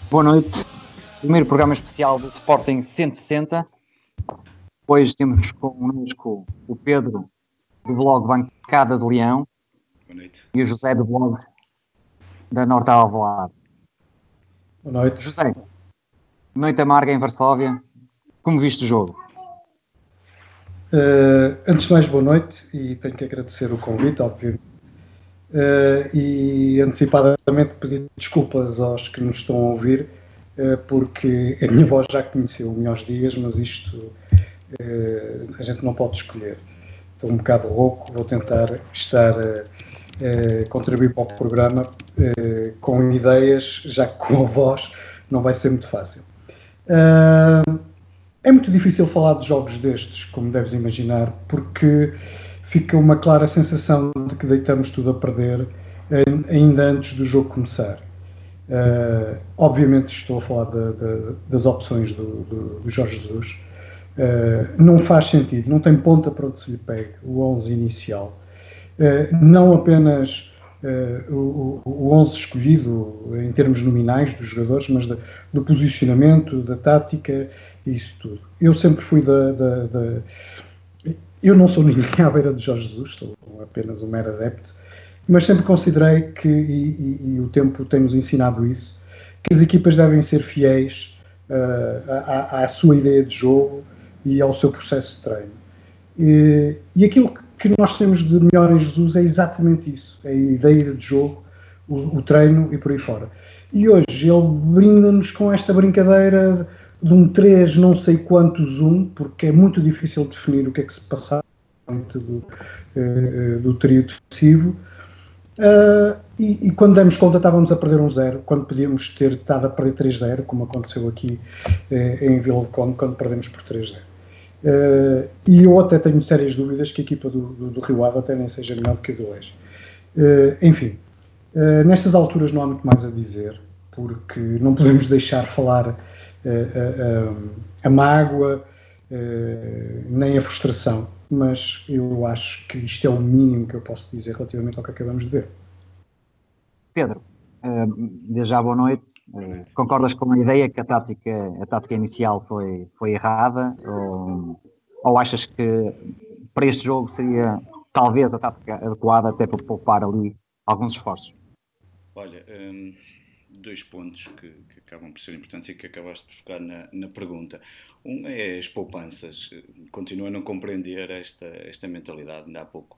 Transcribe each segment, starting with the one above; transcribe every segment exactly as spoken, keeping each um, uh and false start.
Boa noite. Primeiro programa especial do Sporting cento e sessenta. Hoje temos connosco o Pedro, do blog Bancada de Leão. Boa noite. E o José, do blog da Norte Alvalade. Boa noite. José, noite amarga em Varsóvia. Como viste o jogo? Uh, antes de mais, boa noite, e tenho que agradecer o convite, obviamente. Uh, e antecipadamente pedir desculpas aos que nos estão a ouvir, uh, porque a minha voz já conheceu melhores dias, mas isto uh, a gente não pode escolher. Estou um bocado rouco, vou tentar estar a uh, uh, contribuir para o programa uh, com ideias, já que com a voz não vai ser muito fácil. Uh, é muito difícil falar de jogos destes, como deves imaginar, porque fica uma clara sensação de que deitamos tudo a perder ainda antes do jogo começar. Uh, obviamente estou a falar de, de, das opções do, do, do Jorge Jesus. Uh, não faz sentido, não tem ponta para onde se lhe pegue o onze inicial. Uh, não apenas uh, o, o onze escolhido em termos nominais dos jogadores, mas de, do posicionamento, da tática e isso tudo. Eu sempre fui da... da, da Eu não sou ninguém à beira de Jorge Jesus, sou apenas um mero adepto, mas sempre considerei que, e, e, e o tempo tem-nos ensinado isso, que as equipas devem ser fiéis uh, à, à sua ideia de jogo e ao seu processo de treino. E, e aquilo que nós temos de melhor em Jesus é exatamente isso, é a ideia de jogo, o, o treino e por aí fora. E hoje ele brinda-nos com esta brincadeira de um três não sei quantos um, porque é muito difícil definir o que é que se passava do, uh, do trio defensivo. Uh, e, e quando demos conta estávamos a perder um zero, quando podíamos ter estado a perder três zero, como aconteceu aqui uh, em Vila de Conde, quando perdemos por três zero. Uh, e eu até tenho sérias dúvidas que a equipa do, do, do Rio Ave até nem seja melhor do que a do Leix. Uh, enfim, uh, nestas alturas não há muito mais a dizer, porque não podemos deixar falar A, a, a mágoa, nem a frustração, mas eu acho que isto é o mínimo que eu posso dizer relativamente ao que acabamos de ver. Pedro, desde já boa noite. Concordas com a ideia que a tática, a tática inicial foi, foi errada, ou, ou achas que para este jogo seria talvez a tática adequada até para poupar ali alguns esforços? Olha, hum... dois pontos que, que acabam por ser importantes e que acabaste por focar na, na pergunta. Um é as poupanças. Continuo a não compreender esta, esta mentalidade. Ainda há pouco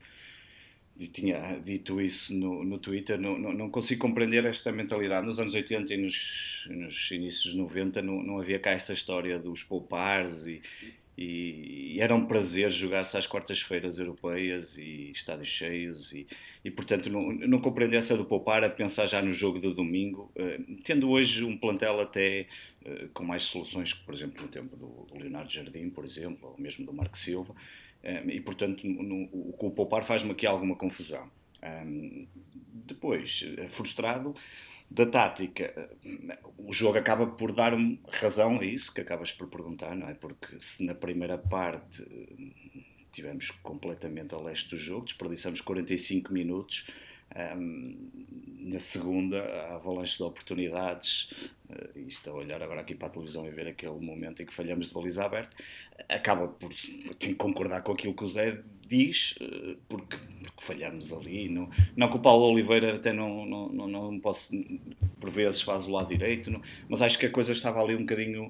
e tinha dito isso no, no Twitter. Não, não, não consigo compreender esta mentalidade. Nos anos oitenta e nos, nos inícios dos noventa não, não havia cá essa história dos poupares e, e, e era um prazer jogar-se às quartas-feiras europeias e estádios cheios e, e portanto não, não compreendo essa do poupar a pensar já no jogo do domingo, uh, tendo hoje um plantel até uh, com mais soluções que, por exemplo, no tempo do, do Leonardo Jardim, por exemplo, ou mesmo do Marco Silva, um, e portanto no, no, o, o poupar faz-me aqui alguma confusão. Um, depois, frustrado da tática, o jogo acaba por dar-me razão a isso que acabas por perguntar, não é? Porque se na primeira parte tivemos completamente a leste do jogo, desperdiçamos quarenta e cinco minutos, um, na segunda a avalanche de oportunidades, uh, e estou a olhar agora aqui para a televisão e ver aquele momento em que falhamos de baliza aberta, acaba por, tenho que concordar com aquilo que o Zé diz, uh, porque, porque falhamos ali, não, não que o Paulo Oliveira até não, não, não, não posso, por vezes faz o lado direito, não, mas acho que a coisa estava ali um bocadinho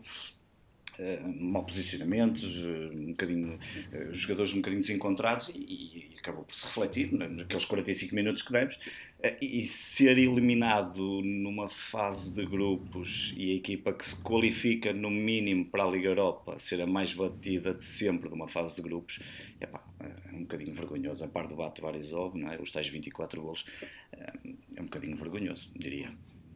Uh, mau posicionamentos, uh, um bocadinho, uh, os jogadores um bocadinho desencontrados e, e acabou por se refletir naqueles quarenta e cinco minutos que demos, uh, e ser eliminado numa fase de grupos e a equipa que se qualifica no mínimo para a Liga Europa ser a mais batida de sempre de uma fase de grupos, epá, é um bocadinho vergonhoso, a par do Bate Varizov, não é? Os tais vinte e quatro golos, uh, é um bocadinho vergonhoso, diria.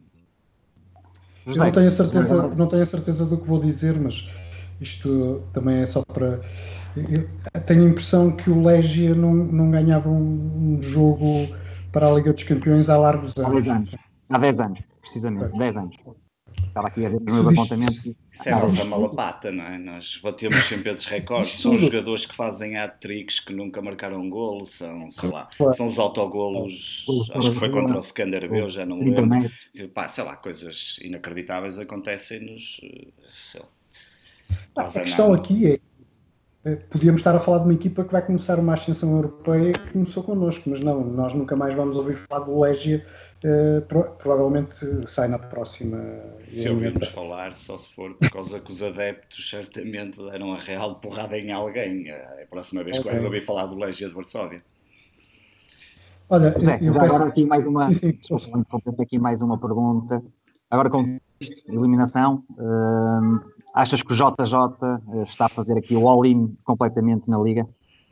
Eu não tenho, a certeza, não tenho a certeza do que vou dizer, mas isto também é só para... Eu tenho a impressão que o Legia não, não ganhava um, um jogo para a Liga dos Campeões há largos anos. Há dez anos. Há dez anos, precisamente. dez anos. Estava aqui a ver os meus apontamentos. Isso é a nossa malapata, não é? Nós batemos sempre esses recordes. São jogadores que fazem hat-tricks que nunca marcaram um golo, são, sei lá, são os autogolos, acho que foi contra o Skanderbeu, já não me lembro. Pá, sei lá, coisas inacreditáveis acontecem-nos, sei lá. A questão aqui é, podíamos estar a falar de uma equipa que vai começar uma ascensão europeia que começou connosco, mas não, nós nunca mais vamos ouvir falar do Legia, uh, pro, provavelmente sai na próxima. Se ouvirmos falar, só se for por causa que os adeptos certamente deram a real porrada em alguém. É a próxima vez okay. que vais ouvir falar do Legia de Varsóvia. Olha, José, eu já peço... agora aqui mais uma, sim, sim. aqui mais uma pergunta. Agora com eliminação, uh, achas que o J J está a fazer aqui o all-in completamente na Liga?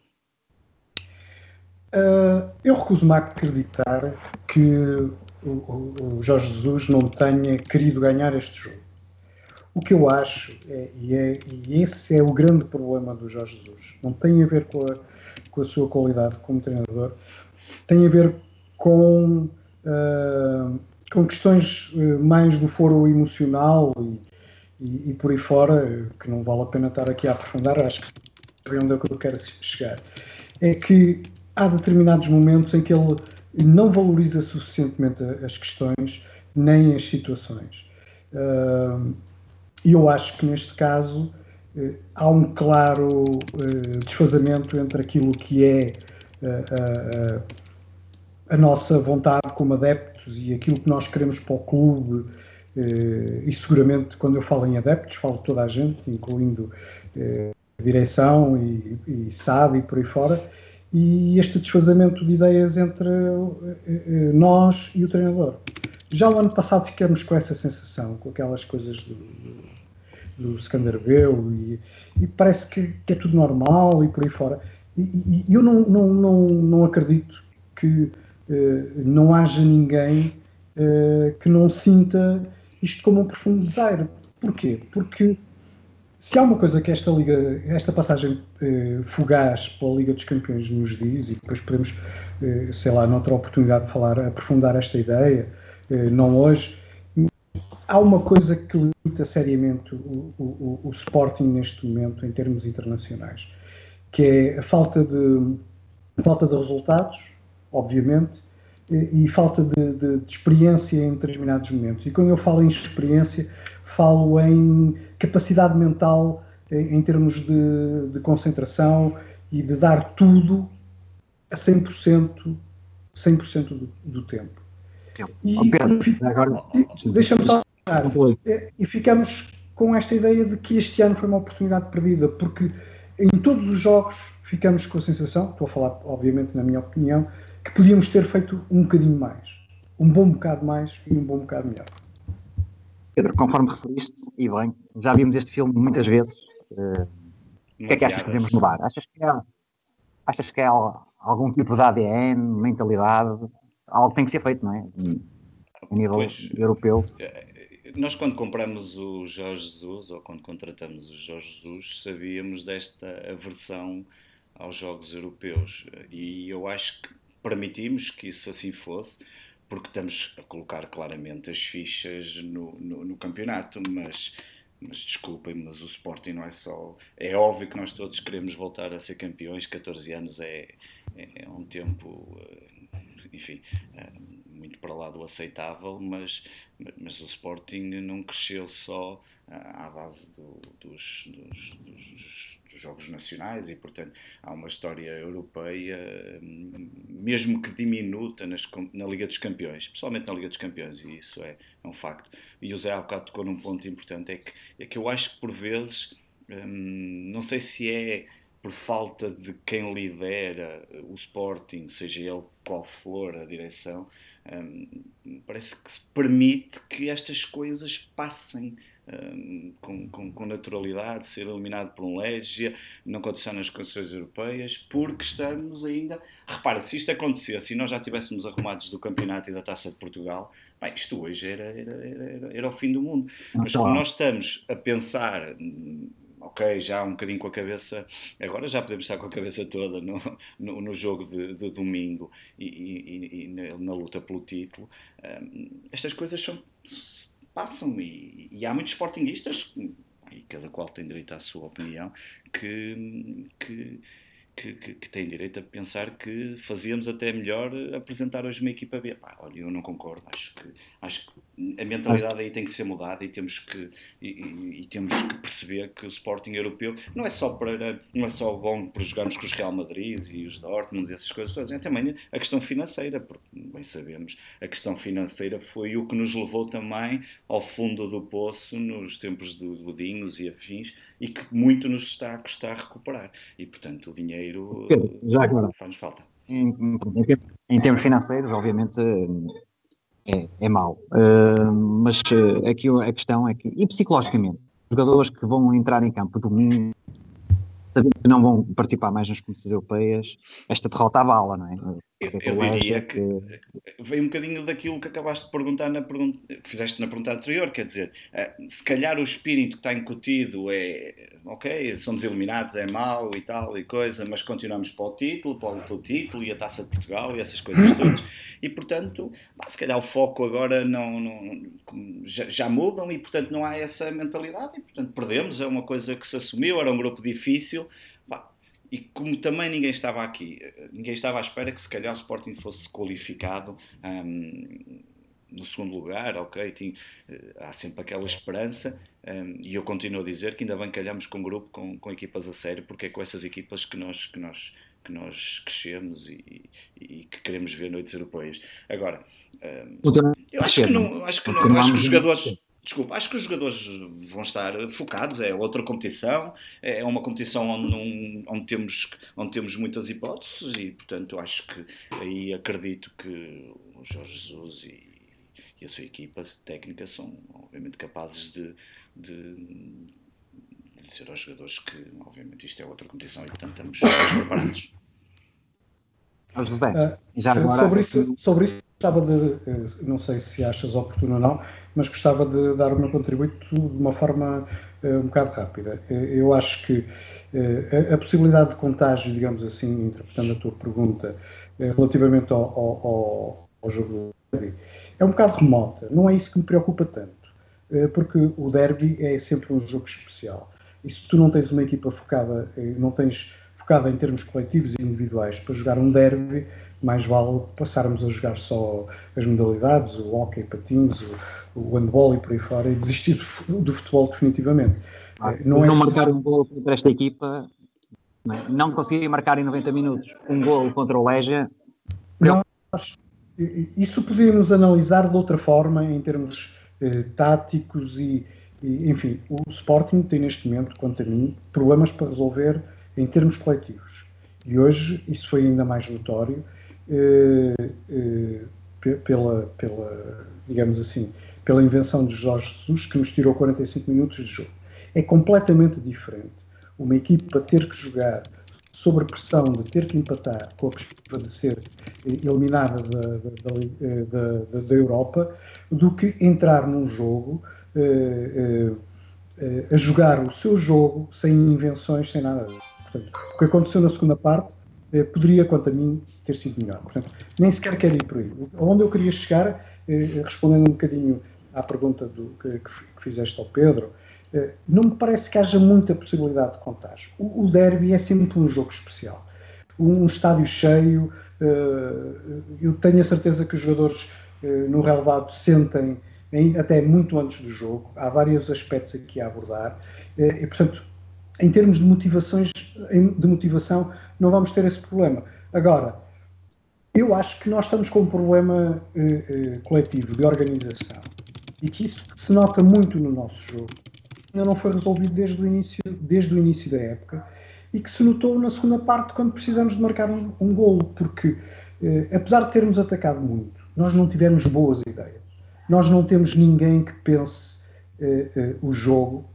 Uh, eu recuso-me a acreditar que o, o, o Jorge Jesus não tenha querido ganhar este jogo. O que eu acho, é, e, é, e esse é o grande problema do Jorge Jesus, não tem a ver com a, com a sua qualidade como treinador, tem a ver com... Uh, com questões mais do foro emocional e, e, e por aí fora, que não vale a pena estar aqui a aprofundar, acho que é onde é que eu quero chegar. É que há determinados momentos em que ele não valoriza suficientemente as questões nem as situações. E eu acho que neste caso há um claro desfazamento entre aquilo que é a, a, a nossa vontade como adeptos e aquilo que nós queremos para o clube, eh, e seguramente quando eu falo em adeptos, falo de toda a gente, incluindo eh, a direção e, e S A D e por aí fora, e este desfazamento de ideias entre eh, nós e o treinador. Já o ano passado ficamos com essa sensação, com aquelas coisas do, do, do Skanderbeu, e, e parece que, que é tudo normal e por aí fora. E, e eu não, não, não, não acredito que Uh, não haja ninguém uh, que não sinta isto como um profundo desaire. Porquê? Porque se há uma coisa que esta liga, esta passagem uh, fugaz pela Liga dos Campeões nos diz, e depois podemos, uh, sei lá, noutra oportunidade de falar, aprofundar esta ideia, uh, não hoje, há uma coisa que limita seriamente o, o, o Sporting neste momento em termos internacionais, que é a falta de, a falta de resultados, obviamente, e, e falta de, de, de experiência em determinados momentos. E quando eu falo em experiência, falo em capacidade mental, em, em termos de, de concentração e de dar tudo a cem por cento, cem por cento do, do tempo. E, e deixa-me só e, e ficamos com esta ideia de que este ano foi uma oportunidade perdida, porque em todos os jogos ficamos com a sensação, estou a falar obviamente na minha opinião, que podíamos ter feito um bocadinho mais. Um bom bocado mais e um bom bocado melhor. Pedro, conforme referiste, e bem, já vimos este filme muitas vezes. Uh, o que é que achas que devemos mudar? Achas que há, achas que há algum tipo de A D N, mentalidade, algo que tem que ser feito, não é? A nível pois, europeu. Nós, quando compramos o Jorge Jesus, ou quando contratamos o Jorge Jesus, sabíamos desta aversão aos jogos europeus. E eu acho que permitimos que isso assim fosse, porque estamos a colocar claramente as fichas no, no, no campeonato, mas, mas desculpem, mas o Sporting não é só... É óbvio que nós todos queremos voltar a ser campeões, catorze anos é, é um tempo, enfim, muito para lá do aceitável, mas, mas o Sporting não cresceu só à base do, dos, dos, dos dos jogos nacionais e, portanto, há uma história europeia, mesmo que diminuta nas, na Liga dos Campeões, especialmente na Liga dos Campeões, e isso é, é um facto. E o Zé há bocado tocou num ponto importante, é que, é que eu acho que por vezes, hum, não sei se é por falta de quem lidera o Sporting, seja ele qual for a direção, hum, parece que se permite que estas coisas passem Um, com, com, com naturalidade, ser eliminado por um Legia, não condicionar nas condições europeias, porque estamos ainda... Repara, se isto acontecesse e nós já estivéssemos arrumados do campeonato e da Taça de Portugal, bem, isto hoje era, era, era, era o fim do mundo. Mas como nós estamos a pensar... Ok, já um bocadinho com a cabeça, agora já podemos estar com a cabeça toda no, no, no jogo de, de domingo e, e, e na, na luta pelo título. Um, estas coisas são, passam, e, e há muitos sportinguistas, e cada qual tem direito à sua opinião, que, que, que, que, que têm direito a pensar que fazíamos até melhor apresentar hoje uma equipa B. Pá, olha, eu não concordo, acho que, acho que a mentalidade aí tem que ser mudada, e temos que, e, e, e temos que perceber que o Sporting europeu não é só, para, não é só bom por jogarmos com os Real Madrid e os Dortmunds e essas coisas todas, é também a questão financeira, porque bem sabemos, a questão financeira foi o que nos levou também ao fundo do poço nos tempos do Godinhos e afins, e que muito nos está a custar recuperar, e portanto o dinheiro já agora, faz-nos falta. Em, em, em termos financeiros, obviamente, é, é mau. Uh, mas uh, aqui a questão é que, e psicologicamente, os jogadores que vão entrar em campo domingo, sabendo que não vão participar mais nas competições europeias, esta derrota abala, não é? Eu, eu diria que veio um bocadinho daquilo que acabaste de perguntar na pergunta, que fizeste na pergunta anterior, quer dizer, se calhar o espírito que está incutido é, ok, somos eliminados, é mau e tal e coisa, mas continuamos para o título, para o título e a Taça de Portugal e essas coisas todas, e portanto, se calhar o foco agora não, não já, já mudam, e portanto não há essa mentalidade, e portanto perdemos, é uma coisa que se assumiu, era um grupo difícil. E como também ninguém estava aqui, ninguém estava à espera que se calhar o Sporting fosse qualificado um, no segundo lugar, ok, tinha, há sempre aquela esperança, um, e eu continuo a dizer que ainda bem calhamos com um grupo com, com equipas a sério, porque é com essas equipas que nós, que nós, que nós crescemos e, e que queremos ver noites europeias. Agora, um, eu acho que não, acho que não, acho que os jogadores... Desculpa, acho que os jogadores vão estar focados, é outra competição, é uma competição onde, onde, temos, onde temos muitas hipóteses, e portanto acho que aí acredito que o Jorge Jesus e, e a sua equipa técnica são obviamente capazes de, de, de dizer aos jogadores que obviamente isto é outra competição e portanto estamos, estamos preparados. José, uh, já agora... sobre, isso, sobre isso gostava de, não sei se achas oportuno ou não, mas gostava de dar o meu contributo de uma forma uh, um bocado rápida. Eu acho que uh, a, a possibilidade de contágio, digamos assim, interpretando a tua pergunta, uh, relativamente ao, ao, ao jogo do derby, é um bocado remota. Não é isso que me preocupa tanto, uh, porque o derby é sempre um jogo especial. E se tu não tens uma equipa focada, uh, não tens focada em termos coletivos e individuais para jogar um derby, mais vale passarmos a jogar só as modalidades, o hóquei, patins, o, o handball e por aí fora, e desistir do, do futebol definitivamente. Ah, não, não é marcar um gol contra esta equipa, não, não conseguir marcar em noventa minutos um gol contra o Legia. Não, nós, isso podíamos analisar de outra forma, em termos eh, táticos e, e, enfim, o Sporting tem neste momento, quanto a mim, problemas para resolver em termos coletivos. E hoje isso foi ainda mais notório eh, eh, pela, pela, digamos assim, pela invenção de Jorge Jesus, que nos tirou quarenta e cinco minutos de jogo. É completamente diferente uma equipa ter que jogar sob a pressão de ter que empatar com a perspectiva de ser eliminada da, da, da, da, da Europa, do que entrar num jogo eh, eh, a jogar o seu jogo sem invenções, sem nada. Portanto, o que aconteceu na segunda parte eh, poderia, quanto a mim, ter sido melhor. Portanto, nem sequer quero ir por aí. Onde eu queria chegar, eh, respondendo um bocadinho à pergunta do, que, que fizeste ao Pedro, eh, não me parece que haja muita possibilidade de contágio. O, o derby é sempre um jogo especial. Um estádio cheio, eh, eu tenho a certeza que os jogadores eh, no relevado sentem em, até muito antes do jogo. Há vários aspectos aqui a abordar. Eh, e, portanto, em termos de motivações, de motivação, não vamos ter esse problema. Agora, eu acho que nós estamos com um problema eh, eh, coletivo, de organização, e que isso se nota muito no nosso jogo. Ainda não foi resolvido desde o início, desde o início da época, e que se notou na segunda parte, quando precisamos de marcar um, um golo, porque, eh, apesar de termos atacado muito, nós não tivemos boas ideias. Nós não temos ninguém que pense eh, eh, o jogo,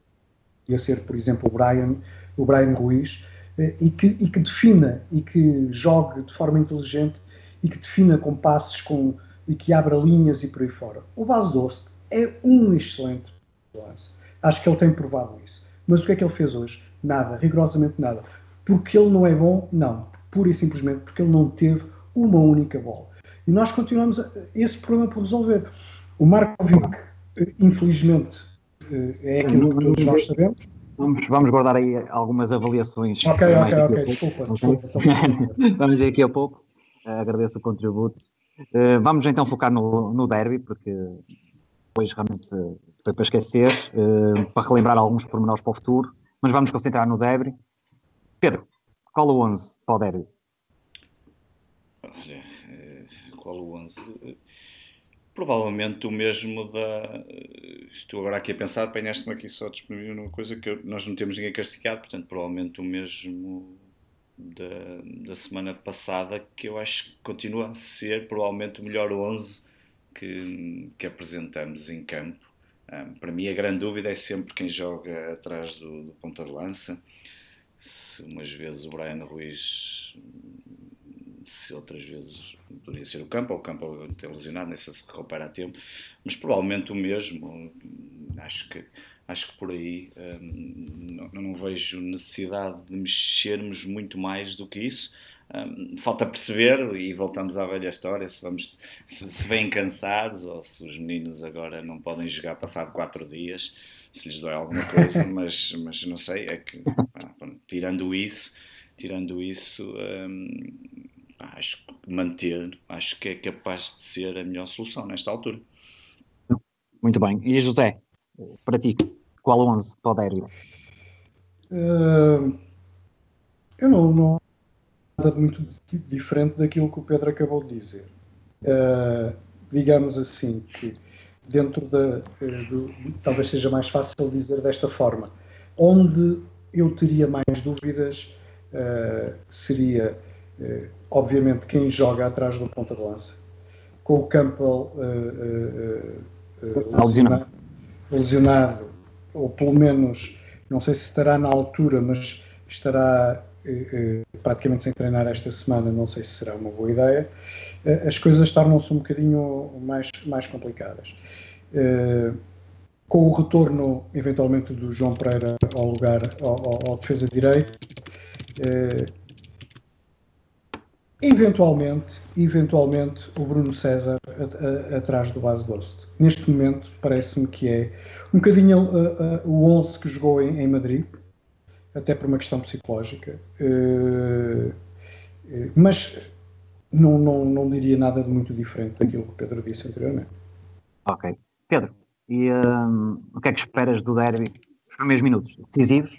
ia ser, por exemplo, o Brian, o Brian Ruiz, e que, e que defina, e que jogue de forma inteligente, e que defina com passes, com, e que abra linhas e por aí fora. O Bas Dost é um excelente lance. Acho que ele tem provado isso. Mas o que é que ele fez hoje? Nada, rigorosamente nada. Porque ele não é bom? Não. Pura e simplesmente porque ele não teve uma única bola. E nós continuamos a, esse problema por resolver. O Markovic infelizmente, é aquilo que todos nós sabemos. Vamos, vamos guardar aí algumas avaliações. Ok, ok, ok, desculpa, desculpa. Vamos daqui a pouco. Uh, agradeço o contributo. Uh, vamos então focar no, no derby, porque depois realmente foi para esquecer, uh, para relembrar alguns pormenores para o futuro, mas vamos concentrar no derby. Pedro, qual o onze para o derby? Olha, qual o onze? Provavelmente o mesmo da... Estou agora aqui a pensar, apanhaste-me aqui só disponível numa coisa que nós não temos ninguém castigado, portanto, provavelmente o mesmo da, da semana passada, que eu acho que continua a ser provavelmente o melhor onze que, que apresentamos em campo. Um, para mim a grande dúvida é sempre quem joga atrás do, do ponta de lança. Se umas vezes o Brian Ruiz, se outras vezes poderia ser o Campo, ou o Campo ter lesionado, nem sei se recupera a tempo, mas provavelmente o mesmo. Acho que, acho que por aí hum, não, não vejo necessidade de mexermos muito mais do que isso. Um, falta perceber, e voltamos à velha história, se, vamos, se, se vêm cansados ou se os meninos agora não podem jogar passado quatro dias, se lhes dói alguma coisa, mas, mas não sei, é que pá, tirando isso, tirando isso hum, acho que manter, acho que é capaz de ser a melhor solução nesta altura. Muito bem. E José, para ti, qual o onze para o derby? Uh, eu não, não nada muito diferente daquilo que o Pedro acabou de dizer. Uh, digamos assim que dentro da, uh, do, talvez seja mais fácil dizer desta forma, onde eu teria mais dúvidas uh, seria uh, obviamente quem joga atrás do ponta de lança, com o Campbell uh, uh, uh, lesionado, lesionado, ou pelo menos não sei se estará na altura, mas estará Uh, praticamente sem treinar esta semana, não sei se será uma boa ideia, uh, as coisas tornam-se um bocadinho mais, mais complicadas. Uh, com o retorno, eventualmente, do João Pereira ao lugar, ao, ao, ao defesa direito, uh, eventualmente, eventualmente, o Bruno César a, a, atrás do Bas Dost. Neste momento, parece-me que é um bocadinho uh, uh, o onze que jogou em, em Madrid, até por uma questão psicológica, uh, uh, mas não, não, não diria nada de muito diferente daquilo que o Pedro disse anteriormente. Ok. Pedro, e um, o que é que esperas do derby? Os primeiros minutos decisivos?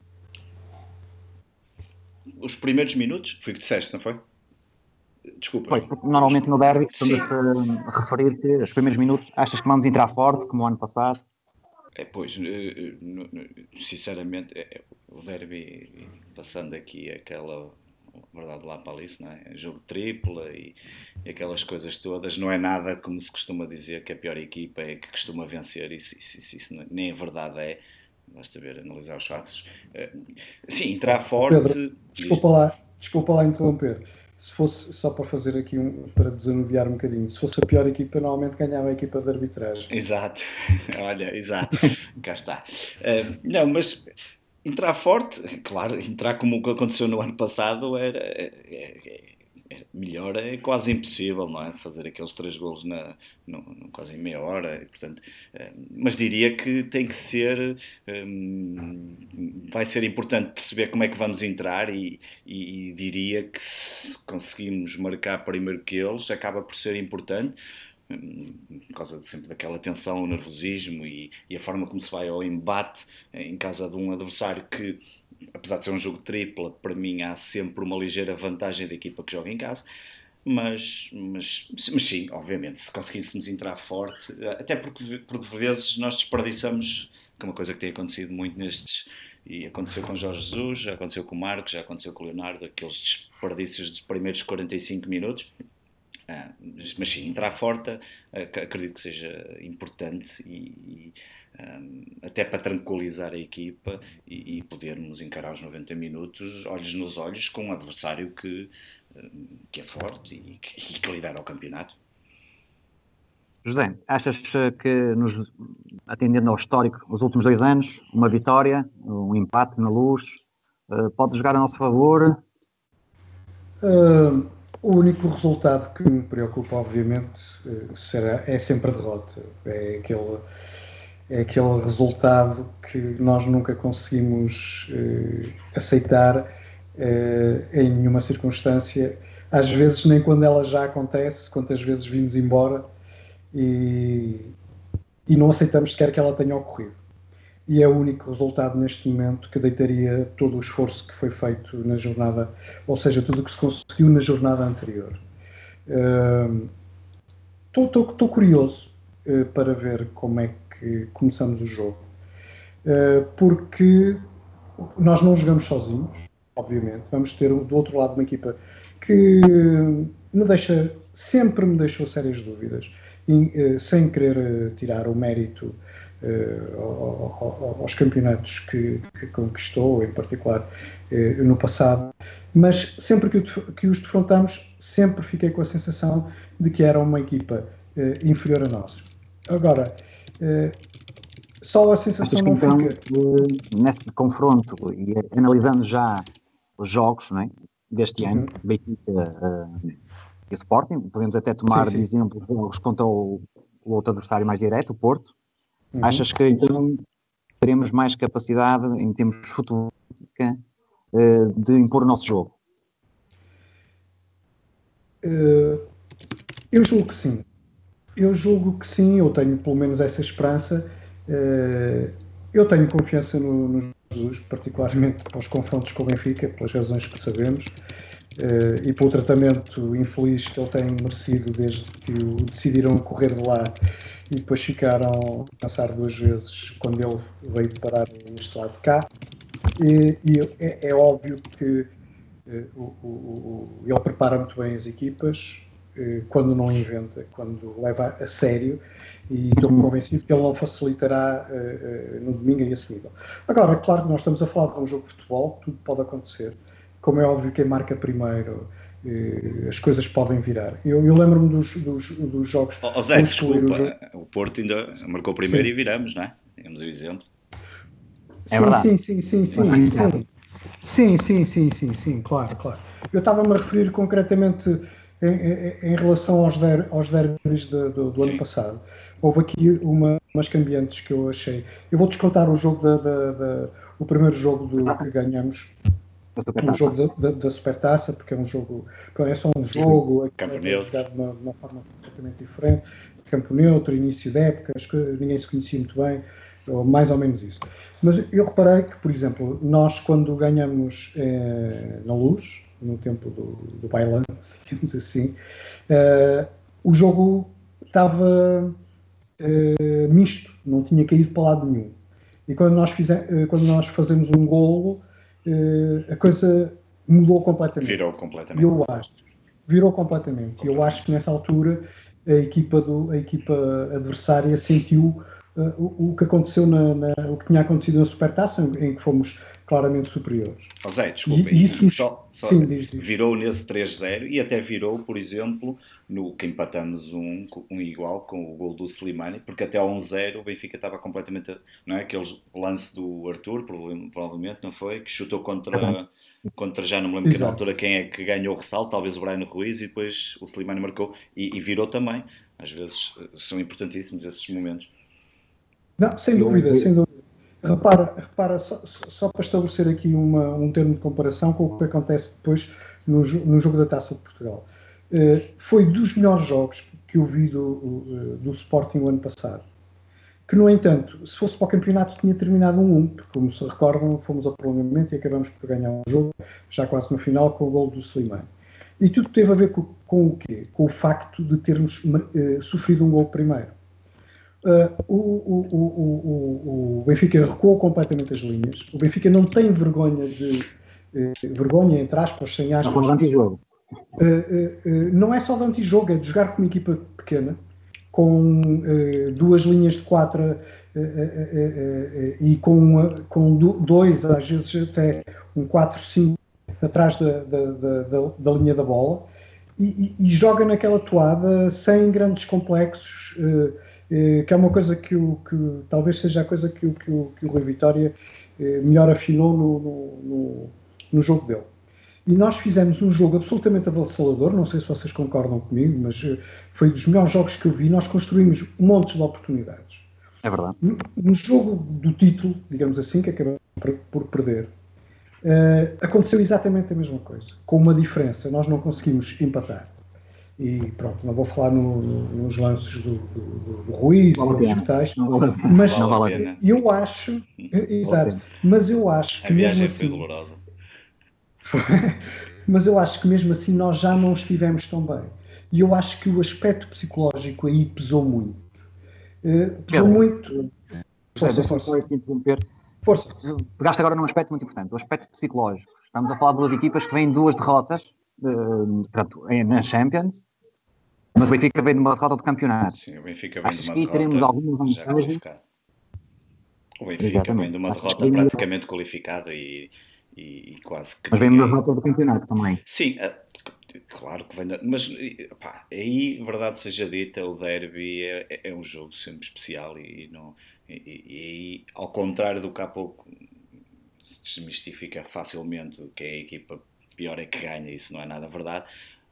Os primeiros minutos? Foi o que disseste, não foi? Desculpa. Foi, porque normalmente no derby costuma-se referir que os primeiros minutos achas que vamos entrar forte, como o ano passado? É, pois, sinceramente, o derby, passando aqui aquela verdade lá para Alice, não é? Jogo tripla e, e aquelas coisas todas, não é nada como se costuma dizer que a pior equipa é que costuma vencer, isso, isso, isso, isso nem a verdade é, basta ver, analisar os fatos. Sim, entrar forte... Pedro, desculpa lá, desculpa lá interromper. Se fosse, só para fazer aqui, um, para desanuviar um bocadinho, se fosse a pior equipa, normalmente ganhava a equipa de arbitragem. Exato, olha, exato, cá está. Uh, não, mas entrar forte, claro, entrar como aconteceu no ano passado era, é, é, é melhor, é quase impossível, não é? Fazer aqueles três golos na, no, no, quase em meia hora, e, portanto, uh, mas diria que tem que ser, um, vai ser importante perceber como é que vamos entrar e, e, e diria que se conseguimos marcar primeiro que eles, acaba por ser importante, por causa de sempre daquela tensão, o nervosismo e, e a forma como se vai ao embate em casa de um adversário que, apesar de ser um jogo tripla, para mim há sempre uma ligeira vantagem da equipa que joga em casa, mas, mas, mas sim, obviamente, se conseguíssemos entrar forte, até porque por vezes nós desperdiçamos, que é uma coisa que tem acontecido muito nestes, e aconteceu com Jorge Jesus, já aconteceu com o Marcos, já aconteceu com o Leonardo, aqueles desperdícios dos primeiros quarenta e cinco minutos. Ah, mas, mas sim, entrar forte ah, acredito que seja importante e, e um, até para tranquilizar a equipa e, e podermos encarar os noventa minutos olhos nos olhos com um adversário que, um, que é forte e que, e que lidera ao campeonato. José, achas que, nos, atendendo ao histórico, os últimos dois anos, uma vitória, um empate na Luz, uh, pode jogar a nosso favor? Uh... O único resultado que me preocupa, obviamente, será, é sempre a derrota. É aquele, é aquele resultado que nós nunca conseguimos eh, aceitar eh, em nenhuma circunstância. Às vezes, nem quando ela já acontece, quantas vezes vimos embora e, e não aceitamos sequer que ela tenha ocorrido. E é o único resultado neste momento que deitaria todo o esforço que foi feito na jornada, ou seja, tudo o que se conseguiu na jornada anterior. Estou uh, curioso uh, para ver como é que começamos o jogo, uh, porque nós não jogamos sozinhos, obviamente. Vamos ter do outro lado uma equipa que me deixa, sempre me deixou sérias dúvidas, e, uh, sem querer uh, tirar o mérito Uh, aos campeonatos que, que conquistou, em particular uh, no passado, mas sempre que, que os defrontamos, sempre fiquei com a sensação de que era uma equipa uh, inferior a nós. Agora, uh, só a sensação Achas não que, então, fica... Uh, nesse confronto, e analisando já os jogos, não é, deste Uhum. ano, Benfica uh, e Sporting, podemos até tomar sim, sim. de exemplo jogos contra o, o outro adversário mais direto, o Porto. Uhum. Achas que então teremos mais capacidade em termos de futebolística de impor o nosso jogo? Uh, eu julgo que sim. Eu julgo que sim, eu tenho pelo menos essa esperança. Uh, eu tenho confiança no, no Jesus, particularmente para os confrontos com o Benfica, pelas razões que sabemos, uh, e pelo tratamento infeliz que ele tem merecido desde que o decidiram correr de lá e depois ficaram a pensar duas vezes quando ele veio parar neste lado de cá. E, e é, é óbvio que uh, o, o, o, ele prepara muito bem as equipas, uh, quando não inventa, quando leva a sério, e estou convencido que ele não facilitará uh, uh, no domingo a esse nível. Agora, claro que nós estamos a falar de um jogo de futebol, tudo pode acontecer. Como é óbvio, quem marca primeiro, as coisas podem virar. Eu, eu lembro-me dos, dos, dos jogos... Oh, oh Zé, desculpa, o, jogo... o Porto ainda marcou primeiro sim. E viramos, não é? Temos o exemplo. Sim, é sim, sim, sim, sim, sim, sim. Sim, sim, sim, sim, sim, claro, claro. Eu estava-me a referir concretamente em, em, em relação aos, der, aos derbys de, do, do ano passado. Houve aqui uma, umas cambiantes que eu achei... Eu vou descontar o jogo, da, da, da, o primeiro jogo do, que ganhamos... O jogo da, da, da Supertaça, porque é um jogo, é só um jogo campo é, neutro. Jogado de uma, de uma forma completamente diferente, campo neutro, início de época, acho que ninguém se conhecia muito bem, ou mais ou menos isso. Mas eu reparei que, por exemplo, nós quando ganhamos eh, na Luz, no tempo do, do bailante, digamos assim, eh, o jogo estava eh, misto, não tinha caído para lado nenhum. E quando nós, fizemos, quando nós fazemos um golo, Uh, a coisa mudou completamente. Virou completamente. Eu acho. Virou completamente. E eu acho que nessa altura a equipa, do, a equipa adversária sentiu uh, o, o que aconteceu na, na, o que tinha acontecido na Supertaça, em que fomos claramente superiores. Oh Zé, desculpa, e, isso só, só sim, diz, diz. Virou nesse três zero e até virou, por exemplo, no que empatamos um, um igual com o gol do Slimani, porque até ao um zero o Benfica estava completamente, não é? Aquele lance do Arthur, provavelmente, não foi? Que chutou contra, contra já não me lembro que na altura quem é que ganhou o ressalto, talvez o Brian Ruiz, e depois o Slimani marcou e, e virou também. Às vezes são importantíssimos esses momentos. Não, sem dúvida, sem dúvida. Repara, repara só, só para estabelecer aqui uma, um termo de comparação com o que acontece depois no, no jogo da Taça de Portugal. Uh, foi dos melhores jogos que eu vi do, uh, do Sporting o ano passado. Que, no entanto, se fosse para o campeonato tinha terminado um a um, porque, como se recordam, fomos ao prolongamento e acabamos por ganhar um jogo, já quase no final, com o gol do Slimani. E tudo teve a ver com, com o quê? Com o facto de termos uh, sofrido um gol primeiro. Uh, o, o, o, o, o Benfica recuou completamente as linhas. O Benfica não tem vergonha de uh, vergonha, entre aspas, sem aspas. Não, antijogo. Uh, uh, uh, não é só de antijogo, é de jogar com uma equipa pequena, com uh, duas linhas de quatro uh, uh, uh, uh, e com, uh, com dois, às vezes até um quatro cinco atrás da, da, da, da, da linha da bola, e, e, e joga naquela toada sem grandes complexos. Uh, que é uma coisa que, o, que talvez seja a coisa que, que, que o Rui Vitória eh, melhor afinou no, no, no, no jogo dele. E nós fizemos um jogo absolutamente avassalador, não sei se vocês concordam comigo, mas foi dos melhores jogos que eu vi. Nós construímos montes de oportunidades. É verdade. No jogo do título, digamos assim, que acabamos por perder, uh, aconteceu exatamente a mesma coisa, com uma diferença. Nós não conseguimos empatar. E pronto, não vou falar no, nos lances do, do, do Ruiz e dos que tais, mas não vale eu acho, exato, mas eu acho que mesmo assim, dolorosa. mas eu acho que mesmo assim nós já não estivemos tão bem. E eu acho que o aspecto psicológico aí pesou muito. Uh, pesou Pedro, muito. Força, força. Força. Pegaste agora num aspecto muito importante, o aspecto psicológico. Estamos a falar de duas equipas que vêm de duas derrotas uh, portanto, na Champions, mas o Benfica vem de uma derrota do campeonato. Sim, o Benfica vem Acho de uma que derrota teremos alguma já qualificada. O Benfica Exatamente. vem de uma derrota praticamente qualificada e, e, e quase que... Mas vem de uma derrota do campeonato também. Sim, claro que vem da... Mas, pá, aí, verdade seja dita, o derby é, é um jogo sempre especial e, não, e, e, ao contrário do que há pouco se desmistifica facilmente que é a equipa pior é que ganha, isso não é nada verdade.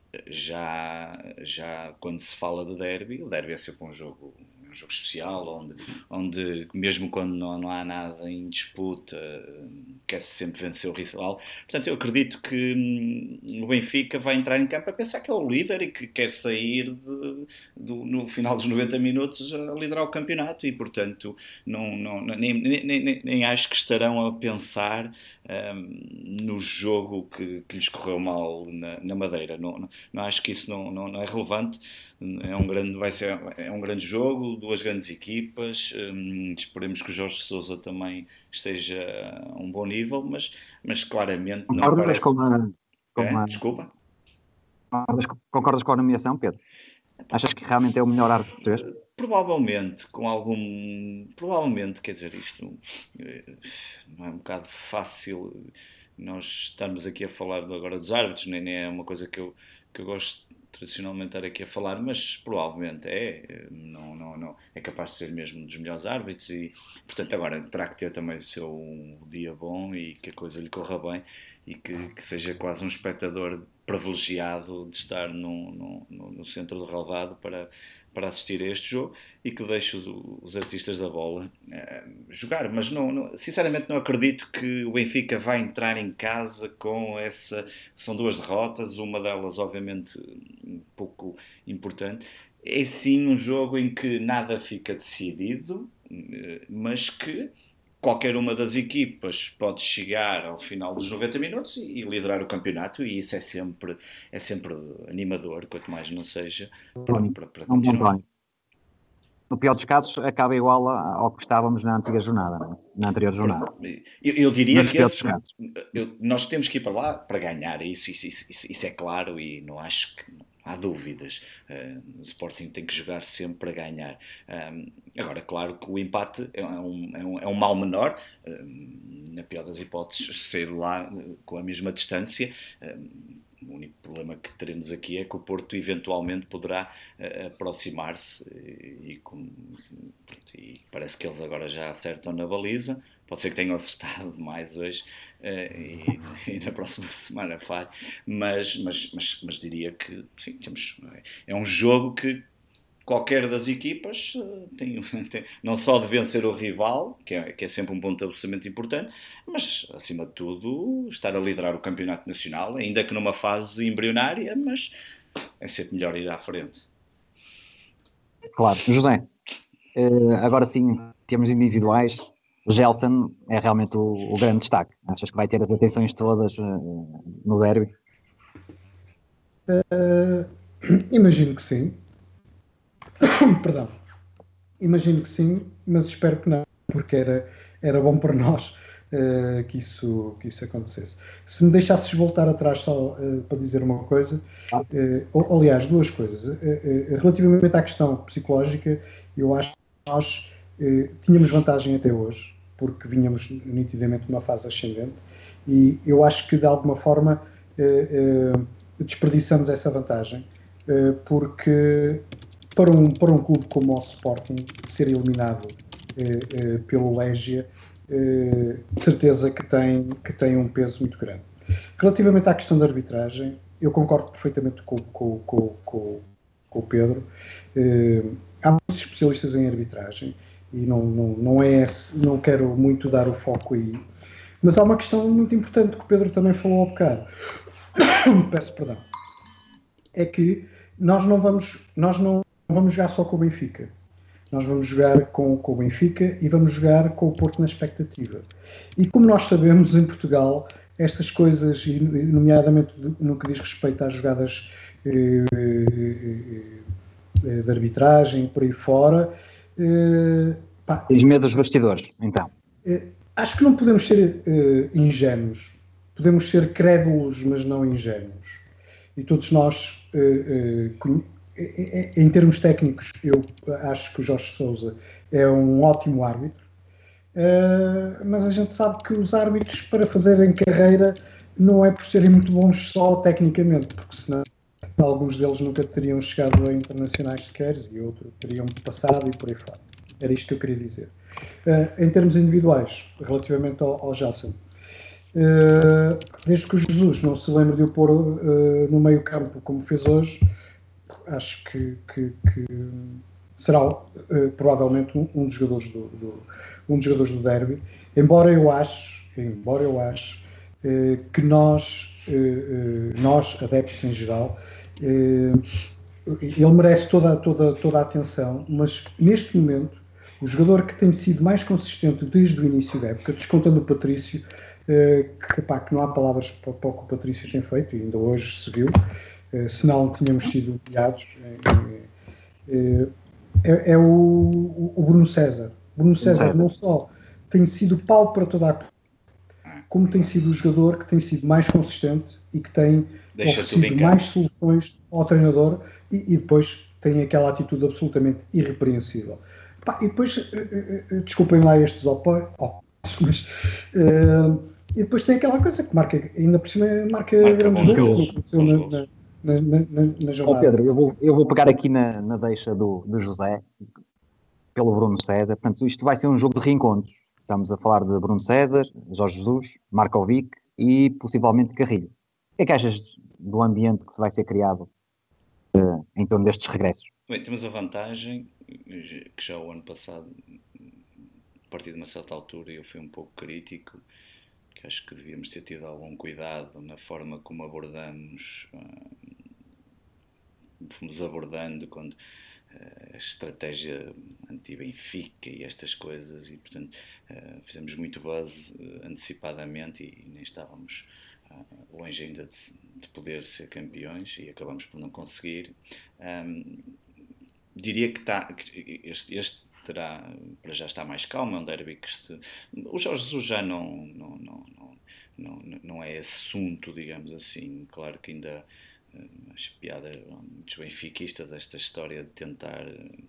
Já, já quando se fala de derby, o derby é sempre um jogo, um jogo especial, onde, onde mesmo quando não, não há nada em disputa, quer-se sempre vencer o rival. Portanto, eu acredito que hum, o Benfica vai entrar em campo a pensar que é o líder e que quer sair de, de, no final dos noventa minutos a liderar o campeonato e, portanto, não, não, nem, nem, nem, nem acho que estarão a pensar hum, no jogo que, que lhes correu mal na, na Madeira. Não, não, não acho que isso não, não, não é relevante. É um grande, vai ser, é um grande jogo, duas grandes equipas, hum, esperemos que o Jorge Sousa também esteja a um bom nível, mas, mas claramente não concordas parece... Com a, com é? a... Desculpa? Concordas, concordas com a nomeação, Pedro? Achas que realmente é o melhor árbitro português? Provavelmente, com algum... Provavelmente, quer dizer, isto não é um bocado fácil nós estarmos aqui a falar agora dos árbitros, nem é uma coisa que eu, que eu gosto tradicionalmente estar aqui a falar, mas provavelmente é, não, não, não, é capaz de ser mesmo dos melhores árbitros e, portanto, agora terá que ter também o seu um dia bom e que a coisa lhe corra bem e que, que seja quase um espectador privilegiado de estar no, no, no centro do relvado para, para assistir a este jogo e que deixe os, os artistas da bola eh, jogar, mas não, não, sinceramente não acredito que o Benfica vai entrar em casa com essa, são duas derrotas, uma delas obviamente um pouco importante, é sim um jogo em que nada fica decidido, mas que qualquer uma das equipas pode chegar ao final dos noventa minutos e liderar o campeonato e isso é sempre, é sempre animador, quanto mais não seja, para, para, para continuar. No pior dos casos, acaba igual ao que estávamos na antiga jornada, não é? Na anterior jornada. Eu, eu diria Nos que esse, eu, nós temos que ir para lá para ganhar, isso, isso, isso, isso é claro e não acho que não há dúvidas. Uh, o Sporting tem que jogar sempre para ganhar. Um, agora, claro que o empate é um, é um, é um mal menor, um, na pior das hipóteses, ser lá com a mesma distância. Um, O único problema que teremos aqui é que o Porto eventualmente poderá uh, aproximar-se e, e, com, e parece que eles agora já acertam na baliza. Pode ser que tenham acertado mais hoje uh, e, e na próxima semana falhe, mas, mas, mas, mas diria que sim, temos, é um jogo que qualquer das equipas tem, tem, não só de vencer o rival, que é, que é sempre um ponto absolutamente importante, mas, acima de tudo, estar a liderar o campeonato nacional, ainda que numa fase embrionária, mas é sempre melhor ir à frente. Claro. José, agora sim, em termos individuais, o Gelson é realmente o, o grande destaque. Achas que vai ter as atenções todas no derby? Uh, imagino que sim. Perdão, imagino que sim, mas espero que não, porque era, era bom para nós uh, que, isso, que isso acontecesse. Se me deixasses voltar atrás só uh, para dizer uma coisa, uh, aliás, duas coisas. Uh, uh, relativamente à questão psicológica, eu acho que nós uh, tínhamos vantagem até hoje, porque vínhamos nitidamente numa fase ascendente, e eu acho que de alguma forma uh, uh, desperdiçamos essa vantagem, uh, porque Para um, para um clube como o Sporting ser eliminado eh, eh, pelo Legia, eh, de certeza que tem, que tem um peso muito grande. Relativamente à questão da arbitragem, eu concordo perfeitamente com, com, com, com, com o Pedro. Uh, há muitos especialistas em arbitragem e não, não, não, é, não quero muito dar o foco aí, mas há uma questão muito importante que o Pedro também falou há bocado. Peço perdão. É que nós não vamos, nós não vamos jogar só com o Benfica. Nós vamos jogar com, com o Benfica e vamos jogar com o Porto na expectativa. E como nós sabemos, em Portugal, estas coisas, nomeadamente no que diz respeito às jogadas eh, eh, de arbitragem, por aí fora... Eh, pá, Tens medo dos bastidores, então? Eh, acho que não podemos ser eh, ingênuos. Podemos ser crédulos, mas não ingênuos. E todos nós, eh, eh, em termos técnicos, eu acho que o Jorge Sousa é um ótimo árbitro, uh, mas a gente sabe que os árbitros, para fazerem carreira, não é por serem muito bons só tecnicamente, porque senão alguns deles nunca teriam chegado a internacionais sequer e outros teriam passado e por aí fora. Era isto que eu queria dizer. Uh, em termos individuais, relativamente ao, ao Jason, Uh, desde que o Jesus não se lembre de o pôr uh, no meio campo como fez hoje, acho que, que, que será uh, provavelmente um, um, dos jogadores do, do, um dos jogadores do derby, embora eu acho, embora eu acho uh, que nós, uh, uh, nós, adeptos em geral, uh, ele merece toda, toda, toda a atenção, mas neste momento o jogador que tem sido mais consistente desde o início da época, descontando o Patrício, Que, pá, que não há palavras para, para o que o Patrício tem feito, e ainda hoje se viu, uh, se não tínhamos sido guiados, uh, é, é o, o Bruno César. Bruno César César. Não só tem sido pau para toda a, como tem sido o jogador que tem sido mais consistente e que tem Deixa oferecido mais soluções ao treinador e, e depois tem aquela atitude absolutamente irrepreensível. Pá, e depois, uh, uh, desculpem lá estes opões, mas... Uh, E depois tem aquela coisa que marca, ainda por cima, marca, marca grandes gols, como aconteceu na, na, na, na jornada. Oh, Pedro, eu vou, eu vou pegar aqui na, na deixa do, do José, pelo Bruno César. Portanto, isto vai ser um jogo de reencontros. Estamos a falar de Bruno César, Jorge Jesus, Markovic e possivelmente Carrilho. O que é que achas do ambiente que se vai ser criado uh, em torno destes regressos? Bem, temos a vantagem que já o ano passado, a partir de uma certa altura, eu fui um pouco crítico, que acho que devíamos ter tido algum cuidado na forma como abordamos, uh, fomos abordando quando uh, a estratégia anti-Benfica e estas coisas, e portanto uh, fizemos muito buzz uh, antecipadamente e, e nem estávamos uh, longe ainda de, de poder ser campeões e acabamos por não conseguir. Um, diria que, tá, que este, este terá, para já está mais calmo, é um derby que este, o Jorge Jesus já não, não, não, não, não, não é assunto, digamos assim. Claro que ainda acho piada muitos benfiquistas esta história de tentar,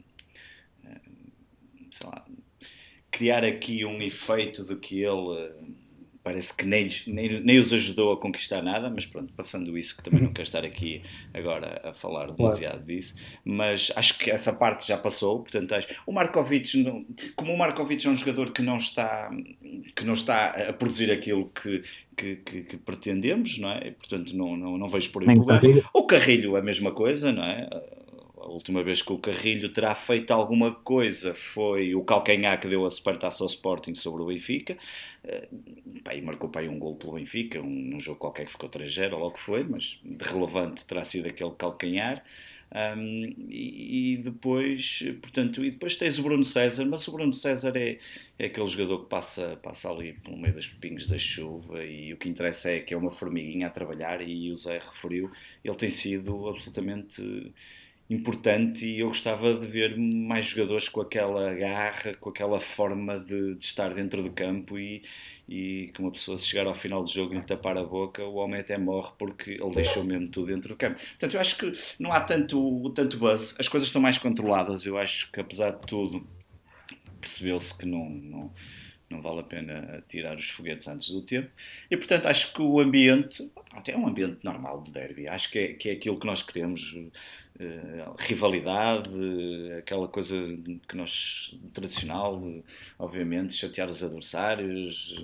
sei lá, criar aqui um efeito de que ele parece que nem, nem, nem os ajudou a conquistar nada, mas pronto, passando isso, que também não quero estar aqui agora a falar demasiado claro. disso, mas acho que essa parte já passou, portanto, acho, o Markovic, não, como o Markovic é um jogador que não está, que não está a produzir aquilo que, que, que, que pretendemos, não é? E, portanto, não, não, não vejo por aí problema. Carrilho. O Carrilho é a mesma coisa, não é? A última vez que o Carrilho terá feito alguma coisa foi o calcanhar que deu a supertaça ao Sporting sobre o Benfica. Uh, pá, e marcou pá, um gol pelo Benfica, um, num jogo qualquer que ficou três a zero, ou logo que foi, mas de relevante terá sido aquele calcanhar. Um, e, e depois, portanto, e depois tens o Bruno César, mas o Bruno César é, é aquele jogador que passa, passa ali pelo meio dos pingos da chuva, e o que interessa é que é uma formiguinha a trabalhar, e o Zé referiu, ele tem sido absolutamente importante, e eu gostava de ver mais jogadores com aquela garra, com aquela forma de, de estar dentro do campo, e, e que uma pessoa, se chegar ao final do jogo e lhe tapar a boca, o homem até morre, porque ele deixou mesmo tudo dentro do campo. Portanto, eu acho que não há tanto, tanto buzz, as coisas estão mais controladas. Eu acho que, apesar de tudo, percebeu-se que não, não, não vale a pena tirar os foguetes antes do tempo, e portanto acho que o ambiente até é um ambiente normal de derby, acho que é, que é aquilo que nós queremos. Uh, rivalidade, uh, aquela coisa que nós, tradicional, uh, obviamente, chatear os adversários,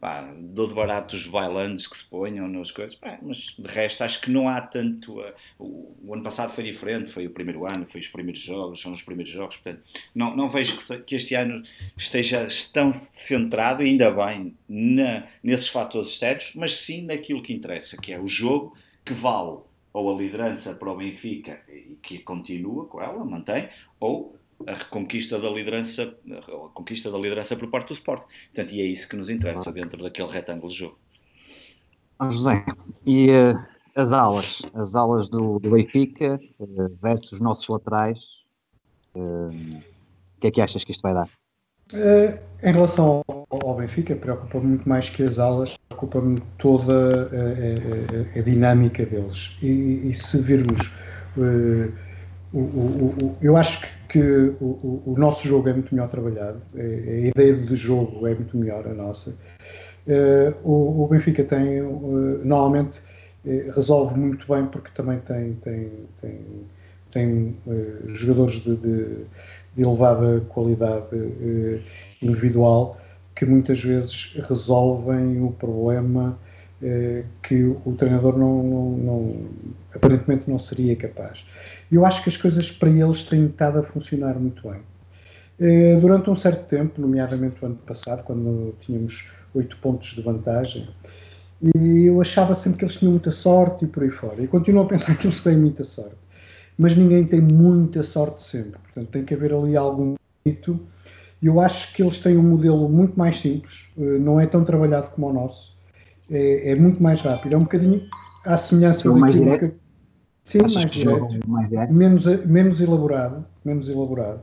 pá, dou de barato os bailantes que se ponham nas coisas, pá, mas de resto acho que não há tanto. Uh, o, o ano passado foi diferente, foi o primeiro ano, foi os primeiros jogos, são os primeiros jogos, portanto, não, não vejo que, se, que este ano esteja tão centrado, ainda bem, na, nesses fatores externos, mas sim naquilo que interessa, que é o jogo que vale ou a liderança para o Benfica e que continua com ela, mantém, ou a reconquista da liderança, a conquista da liderança por parte do Sport. Portanto, e é isso que nos interessa dentro daquele retângulo de jogo. Ah, José, e uh, as alas, as alas do, do Benfica uh, versus os nossos laterais, uh, o que é que achas que isto vai dar? Uh, em relação ao, ao Benfica, preocupa-me muito mais que as alas, preocupa-me toda a, a, a dinâmica deles. E, e se virmos, uh, o, o, o, eu acho que, que o, o nosso jogo é muito melhor trabalhado, a, a ideia de jogo é muito melhor a nossa. Uh, o, o Benfica tem, uh, normalmente, uh, resolve muito bem porque também tem, tem, tem, tem uh, jogadores de, de de elevada qualidade eh, individual, que muitas vezes resolvem o problema eh, que o treinador não, não, não, aparentemente não seria capaz. Eu acho que as coisas para eles têm estado a funcionar muito bem. Eh, durante um certo tempo, nomeadamente o ano passado, quando tínhamos oito pontos de vantagem, e eu achava sempre que eles tinham muita sorte e por aí fora. E continuo a pensar que eles têm muita sorte. Mas ninguém tem muita sorte sempre, portanto tem que haver ali algum mito. Eu acho que eles têm um modelo muito mais simples, não é tão trabalhado como o nosso, é, é muito mais rápido, é um bocadinho à semelhança daquilo mais direto? que... Sim, mais direto, mais direto, menos, menos elaborado, menos elaborado,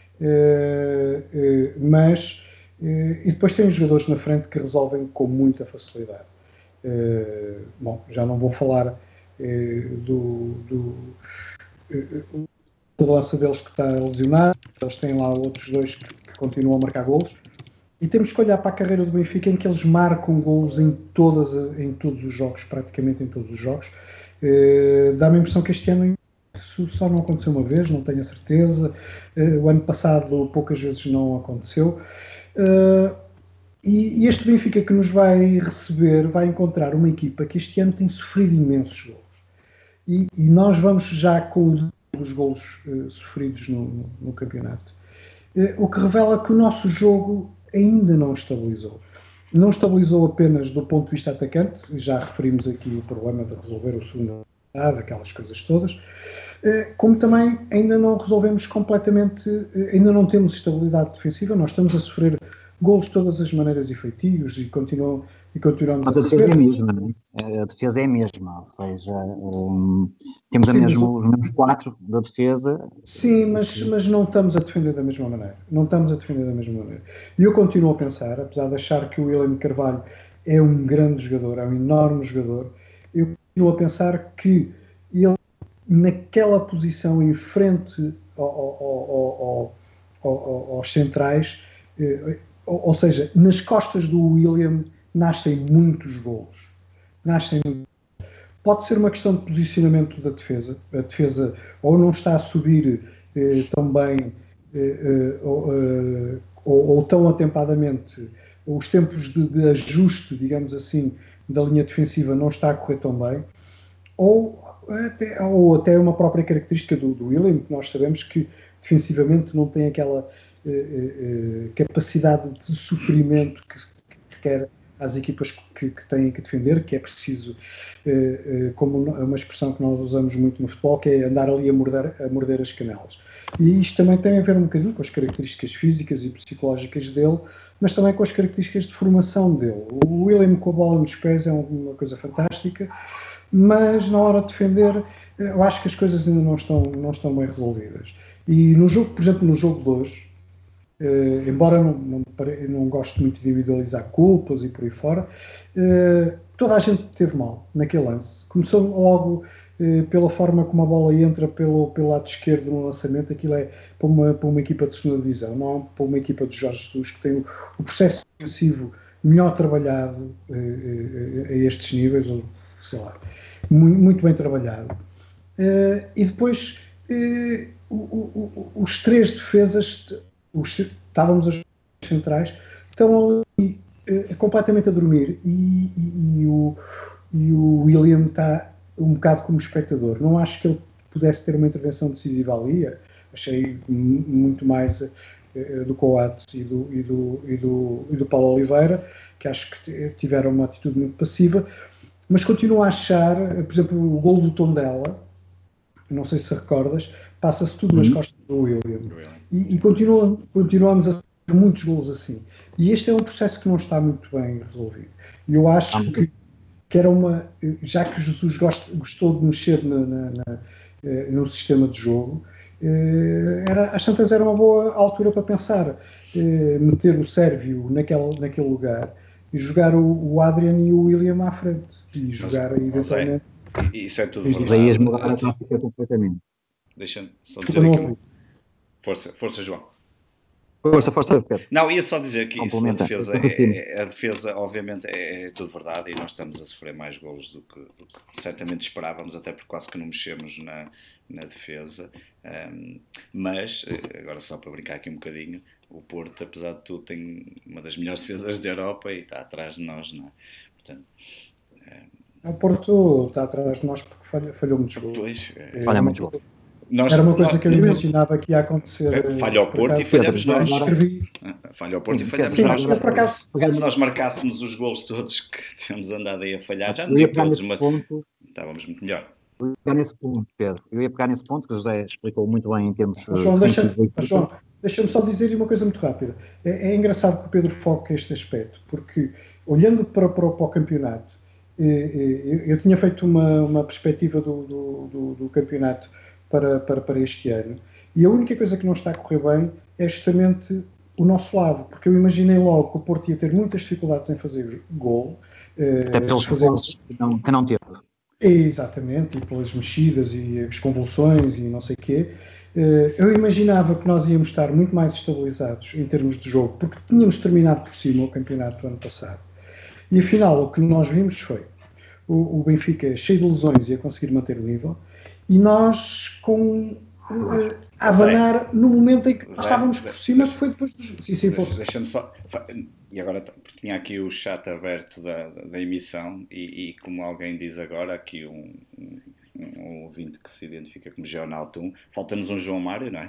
uh, uh, mas uh, e depois tem os jogadores na frente que resolvem com muita facilidade. Uh, bom, já não vou falar uh, do, do a lança deles que está lesionado, eles têm lá outros dois que, que continuam a marcar golos, e temos que olhar para a carreira do Benfica em que eles marcam golos em, todas, em todos os jogos, praticamente em todos os jogos. Uh, dá-me a impressão que este ano isso só não aconteceu uma vez, não tenho a certeza. Uh, o ano passado poucas vezes não aconteceu. Uh, e, e este Benfica que nos vai receber vai encontrar uma equipa que este ano tem sofrido imensos golos. E, e nós vamos já com os golos uh, sofridos no, no, no campeonato. Uh, o que revela que o nosso jogo ainda não estabilizou. Não estabilizou apenas do ponto de vista atacante, já referimos aqui o problema de resolver o segundo lado, aquelas coisas todas, uh, como também ainda não resolvemos completamente, uh, ainda não temos estabilidade defensiva, nós estamos a sofrer golos de todas as maneiras e feitios e, continuam, e continuamos a, a defesa receber. é a mesma, não é? A defesa é a mesma, ou seja, um, temos Sim, a mesmo, o... os mesmos quatro da defesa. Sim, mas, mas não estamos a defender da mesma maneira. Não estamos a defender da mesma maneira. E eu continuo a pensar, apesar de achar que o William Carvalho é um grande jogador, é um enorme jogador, eu continuo a pensar que ele, naquela posição em frente ao, ao, ao, ao, aos centrais, ou seja, nas costas do William nascem muitos golos. Nascem muitos. Pode ser uma questão de posicionamento da defesa. A defesa ou não está a subir eh, tão bem eh, eh, ou, eh, ou, ou tão atempadamente. Os tempos de, de ajuste, digamos assim, da linha defensiva não está a correr tão bem. Ou até, ou até uma própria característica do, do William, que nós sabemos que defensivamente não tem aquela eh, eh, capacidade de sofrimento que, que quer às equipas que, que têm que defender, que é preciso, eh, eh, como uma expressão que nós usamos muito no futebol, que é andar ali a morder, a morder as canelas. E isto também tem a ver um bocadinho com as características físicas e psicológicas dele, mas também com as características de formação dele. O William com a bola nos pés é uma coisa fantástica, mas na hora de defender, eu acho que as coisas ainda não estão, não estão bem resolvidas. E no jogo, por exemplo, no jogo de hoje, Uh, embora não, não, não goste muito de individualizar culpas e por aí fora, uh, toda a gente teve mal naquele lance. Começou logo uh, pela forma como a bola entra pelo, pelo lado esquerdo no lançamento. Aquilo é para uma, para uma equipa de segunda divisão, não é para uma equipa de Jorge Jesus, que tem o, o processo defensivo melhor trabalhado uh, uh, a estes níveis, ou sei lá, muito, muito bem trabalhado. Uh, e depois uh, o, o, os três defesas, os, estávamos as centrais, estão ali uh, completamente a dormir e, e, e, o, e o William está um bocado como espectador. Não acho que ele pudesse ter uma intervenção decisiva ali. Achei muito mais uh, do Coates e do, e, do, e, do, e do Paulo Oliveira, que acho que tiveram uma atitude muito passiva, mas continuo a achar, por exemplo, o gol do Tondela, não sei se recordas, passa-se tudo nas costas do William. E, e continua, continuamos a ter muitos gols assim. E este é um processo que não está muito bem resolvido. E eu acho que, que era uma... Já que Jesus gost, gostou de mexer na, na, na, no sistema de jogo, era, às tantas era uma boa altura para pensar. Meter o Sérvio naquele, naquele lugar e jogar o, o Adrian e o William à frente. E jogar mas, eventualmente... Mas é, isso é tudo verdade. Daí as mudar a tática completamente. Deixa-me só dizer aqui. Força, força, João. Força, força, Pedro. Não, ia só dizer que isso da defesa, é, é, a defesa, obviamente, é, é tudo verdade e nós estamos a sofrer mais golos do que, do que certamente esperávamos, até porque quase que não mexemos na, na defesa. Um, mas, agora só para brincar aqui um bocadinho, o Porto, apesar de tudo, tem uma das melhores defesas da Europa e está atrás de nós, não é? Portanto... Um, o Porto está atrás de nós porque falhou, falhou muitos golos. Pois, é, falha muito gol. Nós, Era uma coisa nós, que eu imaginava que ia acontecer. Falha ao Porto e falhamos nós. Escrevi. Falha ao Porto e falhamos nós. Se nós marcássemos os golos todos que temos andado aí a falhar, já não ia todos, mas ponto, estávamos muito melhor. Eu ia pegar nesse ponto, Pedro. Eu ia pegar nesse ponto que o José explicou muito bem em termos João, deixa, João, deixa-me só dizer uma coisa muito rápida. É, é engraçado que o Pedro foque este aspecto, porque olhando para, para, para o campeonato, eu, eu, eu tinha feito uma, uma perspectiva do, do, do, do campeonato Para, para, para este ano. E a única coisa que não está a correr bem é justamente o nosso lado, porque eu imaginei logo que o Porto ia ter muitas dificuldades em fazer gol. Até pelos fazer... gols que não, que não teve. Exatamente, e pelas mexidas e as convulsões e não sei o quê. Eu imaginava que nós íamos estar muito mais estabilizados em termos de jogo, porque tínhamos terminado por cima o campeonato do ano passado. E afinal, o que nós vimos foi o, o Benfica cheio de lesões e a conseguir manter o nível, e nós com uh, a abanar no momento em que Zé, estávamos por cima, deixa, que foi depois dos... Sim, sim, deixa, deixa-me só... E agora, porque tinha aqui o chat aberto da, da emissão e, e como alguém diz agora, aqui um, um, um ouvinte que se identifica como Geonautum, falta-nos um João Mário, não é?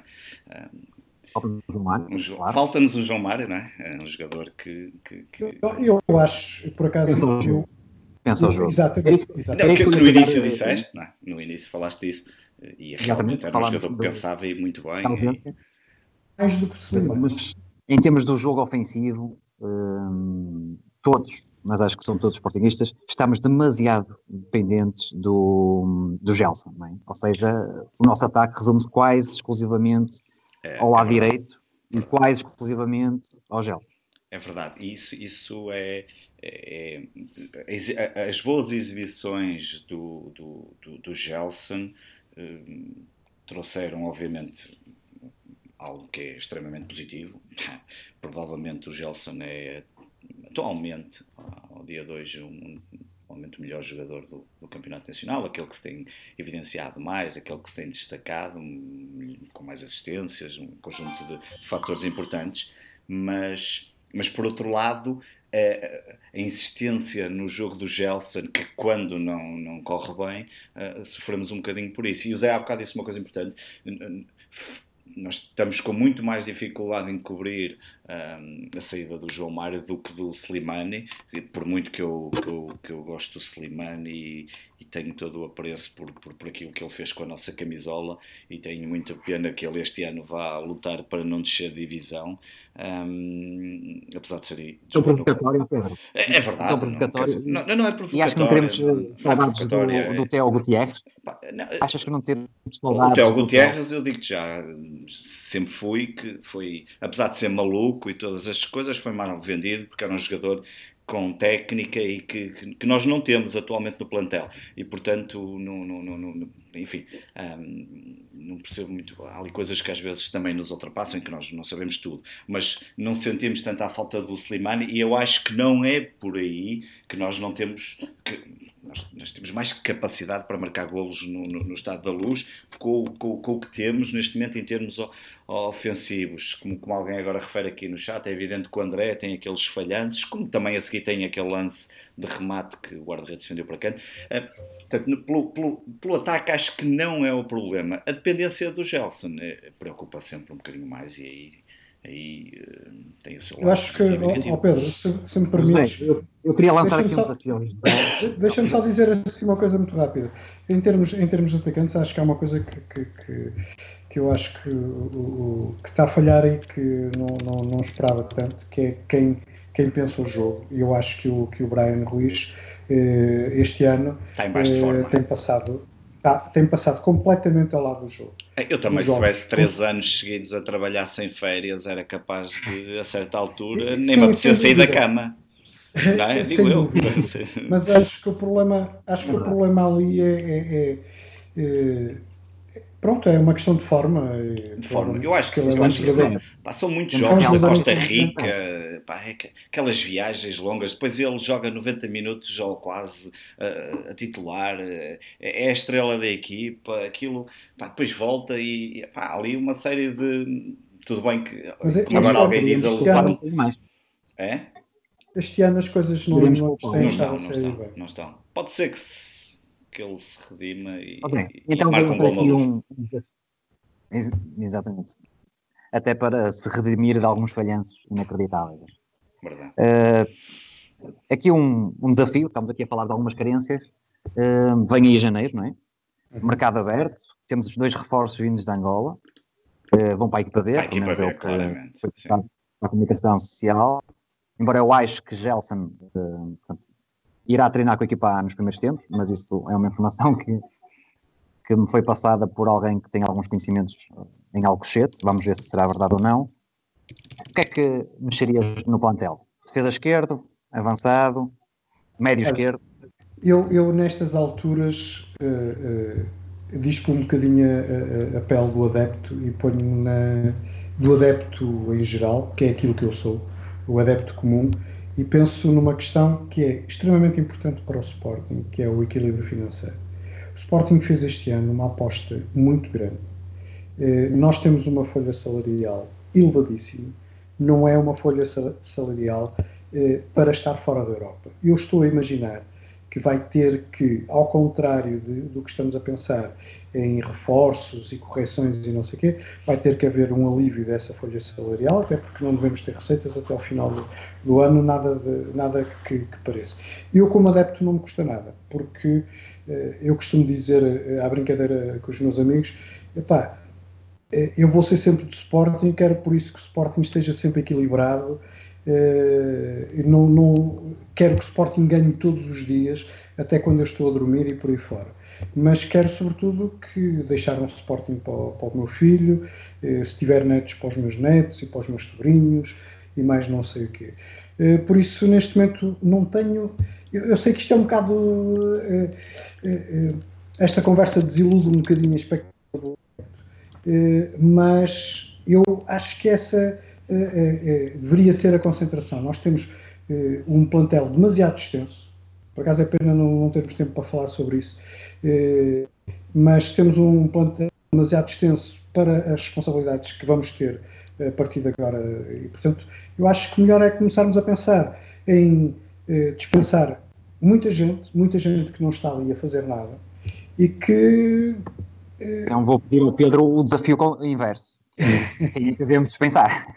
Falta-nos um Mário, um, claro. Falta-nos um João Mário, não é? É um jogador que... que, que... Eu, eu acho, por acaso... Eu, Pensa o jogo. Exatamente. Não, que, que no início disseste, não é? No início falaste disso, e realmente era um jogador que pensava e muito bem. E... Mais do que se lembra. Mas em termos do jogo ofensivo, hum, todos, mas acho que são todos sportinguistas, estamos demasiado dependentes do, do Gelson, não é? Ou seja, o nosso ataque resume-se quase exclusivamente é, ao lado é direito e quase exclusivamente ao Gelson. É verdade, isso, isso é, é, é... As boas exibições do, do, do, do Gelson eh, trouxeram, obviamente, algo que é extremamente positivo. Provavelmente o Gelson é, atualmente, ao dia de hoje, um, provavelmente o melhor jogador do, do Campeonato Nacional, aquele que se tem evidenciado mais, aquele que se tem destacado, um, com mais assistências, um conjunto de, de fatores importantes, mas... Mas, por outro lado, a, a insistência no jogo do Gelson, que quando não, não corre bem, uh, sofremos um bocadinho por isso. E o Zé há bocado disse uma coisa importante. Nós estamos com muito mais dificuldade em cobrir um, a saída do João Mário do que do Slimani, por muito que eu, que eu, que eu gosto do Slimani e, e tenho todo o apreço por, por, por aquilo que ele fez com a nossa camisola, e tenho muita pena que ele este ano vá lutar para não descer de divisão, um, apesar de ser... É provocatório, Pedro. É, é verdade. É provocatório. Não, não, não é provocatório. E acho que não teremos saudades do, é... do Theo Gutierrez? Não, achas que não temos saudades o Theo Gutierrez, eu digo-te já, sempre fui, que foi, apesar de ser maluco e todas as coisas, foi mal vendido, porque era um jogador com técnica e que, que, que nós não temos atualmente no plantel. E, portanto, não, não, não, não, enfim, um, não percebo muito. Há ali coisas que às vezes também nos ultrapassam, que nós não sabemos tudo. Mas não sentimos tanto a falta do Slimani, e eu acho que não é por aí que nós não temos... Que, nós, nós temos mais capacidade para marcar golos no, no, no estado da Luz com, com, com o que temos neste momento em termos o, ofensivos, como, como alguém agora refere aqui no chat. É evidente que o André tem aqueles falhanços, como também a seguir tem aquele lance de remate que o guarda-redes defendeu para canto. Uh, portanto, pelo, pelo, pelo ataque acho que não é o problema. A dependência do Gelson uh, preocupa sempre um bocadinho mais, e aí, aí uh, tem o seu lado. Eu acho que, ó Pedro, se, se me permites... Eu, eu queria lançar aqui um só, desafio. Deixa-me só dizer assim uma coisa muito rápida. Em termos, em termos de atacantes, acho que há uma coisa que, que, que, que eu acho que, o, que está a falhar e que não, não, não esperava tanto, que é quem, quem pensa o jogo. E eu acho que o, que o Brian Ruiz, eh, este ano, eh, tem passado... Tá, tem passado completamente ao lado do jogo. Eu também, se tivesse três anos seguidos a trabalhar sem férias, era capaz de, a certa altura, nem Sim, me apetecia sair da cama. Não é? Digo eu. Mas acho que o problema, acho que o problema ali é, é, é, é pronto, é uma questão de forma. De forma. Eu acho que, que é pá, são muitos jogos da Costa Rica, pá, é que, aquelas viagens longas, depois ele joga noventa minutos ou quase uh, a titular, uh, é a estrela da equipa, aquilo, pá, depois volta e pá, há ali uma série de... Tudo bem que mas, agora alguém diz a lesão. É? Este ano as coisas não, não, não estão, não estão, bem. não estão. Pode ser que, se, que ele se redima e, okay. e, então, e marque um gol na Luz. Um... Exatamente. Até para se redimir de alguns falhanços inacreditáveis. Verdade. Uh, aqui um, um desafio, estamos aqui a falar de algumas carências. Uh, vem aí janeiro, não é? Uhum. Mercado aberto, temos os dois reforços vindos de Angola. Uh, vão para a equipa B, para a equipa B, é claramente. Foi para a comunicação social. Embora eu acho que Gelson uh, portanto, irá treinar com a equipa A nos primeiros tempos, mas isso é uma informação que, que me foi passada por alguém que tem alguns conhecimentos em Alcochete. Vamos ver se será verdade ou não. O que é que mexerias no plantel? Defesa esquerdo, avançado, médio Olha, esquerdo? Eu, eu nestas alturas uh, uh, dispo um bocadinho a, a, a pele do adepto e ponho na, do adepto em geral, que é aquilo que eu sou, o adepto comum, e penso numa questão que é extremamente importante para o Sporting, que é o equilíbrio financeiro. O Sporting fez este ano uma aposta muito grande. Eh, nós temos uma folha salarial elevadíssima, não é uma folha salarial eh, para estar fora da Europa. Eu estou a imaginar que vai ter que, ao contrário de, do que estamos a pensar em reforços e correções e não sei o quê, vai ter que haver um alívio dessa folha salarial, até porque não devemos ter receitas até ao final do, do ano, nada, de, nada que, que pareça. Eu, como adepto, não me custa nada, porque eh, eu costumo dizer eh, à brincadeira com os meus amigos, epá, eh, eu vou ser sempre do Sporting, quero por isso que o Sporting esteja sempre equilibrado. Uh, não, não, quero que o Sporting ganhe todos os dias, até quando eu estou a dormir e por aí fora. Mas quero, sobretudo, que deixar um Sporting para o, para o meu filho, uh, se tiver netos, para os meus netos e para os meus sobrinhos, e mais não sei o quê. Uh, por isso, neste momento, não tenho... Eu, eu sei que isto é um bocado... Uh, uh, esta conversa desilude um bocadinho a expectativa, mas eu acho que essa... Uh, uh, uh, deveria ser a concentração. Nós temos uh, um plantel demasiado extenso, por acaso é pena não, não termos tempo para falar sobre isso, uh, mas temos um plantel demasiado extenso para as responsabilidades que vamos ter a partir de agora, e portanto eu acho que melhor é começarmos a pensar em uh, dispensar muita gente, muita gente que não está ali a fazer nada e que... Uh... Então vou pedir ao Pedro o desafio inverso, quem é que devemos dispensar?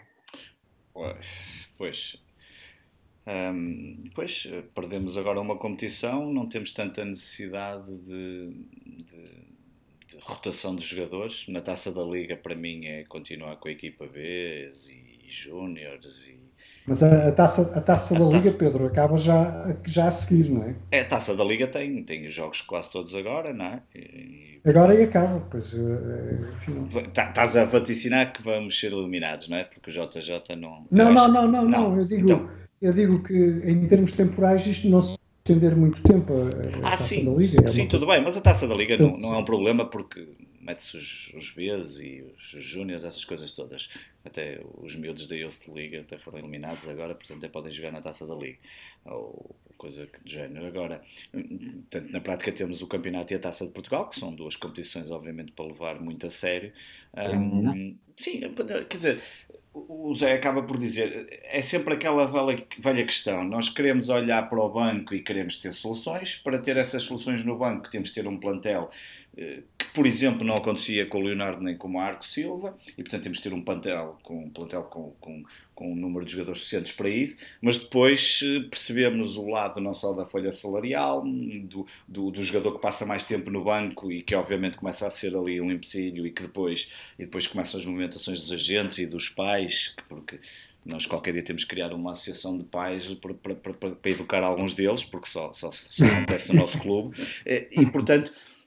Pois, um, pois, perdemos agora uma competição, não temos tanta necessidade de, de, de rotação de jogadores. Na Taça da Liga, para mim, é continuar com a equipa B e, e Júniores. E... Mas a, a, taça, a Taça a da taça... Liga, Pedro, acaba já, já a seguir, não é? É, a Taça da Liga tem, tem os jogos quase todos agora, não é? E... Agora e acaba, pois. Estás a vaticinar que vamos ser eliminados, não é? Porque o J J não. Não, não, não, não, não. Eu digo, então... eu digo que em termos temporais isto não se estender muito tempo a, a ah, Taça sim, da Liga. É sim, tudo bem, mas a Taça da Liga então, não, não é um problema porque mete-se os, os Bs e os, os Júniors, essas coisas todas. Até os miúdos da Youth League até foram eliminados agora, portanto até podem jogar na Taça da Liga, ou coisa do género. Agora, portanto, na prática temos o Campeonato e a Taça de Portugal, que são duas competições, obviamente, para levar muito a sério. Um, sim, quer dizer, o Zé acaba por dizer, é sempre aquela velha, velha questão, nós queremos olhar para o banco e queremos ter soluções. Para ter essas soluções no banco temos de ter um plantel que, por exemplo, não acontecia com o Leonardo nem com o Marco Silva, e portanto temos de ter um plantel com, um plantel com, com, com um número de jogadores suficientes para isso, mas depois percebemos o lado não só da folha salarial, do, do, do jogador que passa mais tempo no banco e que obviamente começa a ser ali um empecilho, e que depois, e depois começam as movimentações dos agentes e dos pais, porque nós qualquer dia temos que criar uma associação de pais para, para, para, para educar alguns deles, porque só, só, só acontece no nosso clube, e portanto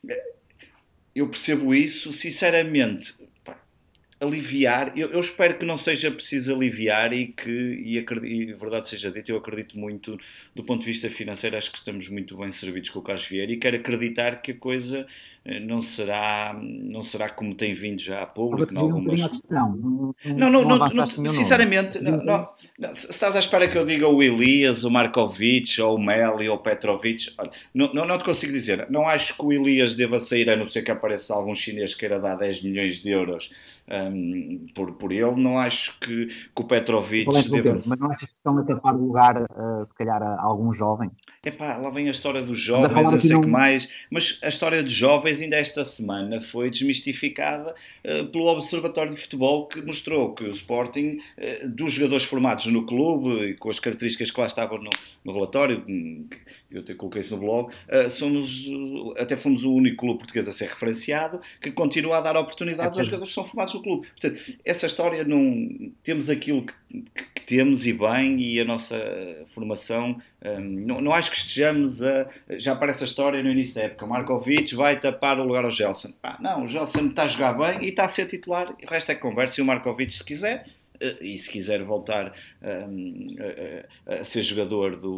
eu percebo isso, sinceramente, pá, aliviar, eu, eu espero que não seja preciso aliviar e que, e, acredito, e a verdade seja dita, eu acredito muito, do ponto de vista financeiro, acho que estamos muito bem servidos com o Carlos Vieira, e quero acreditar que a coisa não será, não será como tem vindo já a público. Não, algumas... não, não, não, não, não, não sinceramente, não, não, não, se estás à espera que eu diga o Elias, o Markovic, ou o Meli, ou o Petrovic, olha, não, não, não te consigo dizer. Não acho que o Elias deva sair, a não ser que apareça algum chinês que queira dar dez milhões de euros um, por, por ele. Não acho que, que o Petrovic deva... Mas não achas que estão a tapar lugar, uh, se calhar, a algum jovem? Epá, lá vem a história dos jovens, eu sei não... que mais, mas a história dos jovens ainda esta semana foi desmistificada uh, pelo Observatório de Futebol, que mostrou que o Sporting, uh, dos jogadores formados no clube e com as características que lá estavam no, no relatório, que eu até coloquei isso no blog, uh, somos, uh, até fomos o único clube português a ser referenciado, que continua a dar oportunidades é aos jogadores que são formados no clube. Portanto, essa história, não temos aquilo que, que, que temos, e bem, e a nossa formação, um, não, não acho que estejamos a... Já aparece a história no início da época, o Markovic vai tapar o lugar ao Gelson. Ah, não, o Gelson está a jogar bem e está a ser titular, o resto é conversa, e o Markovic, se quiser, e se quiser voltar um, a, a ser jogador do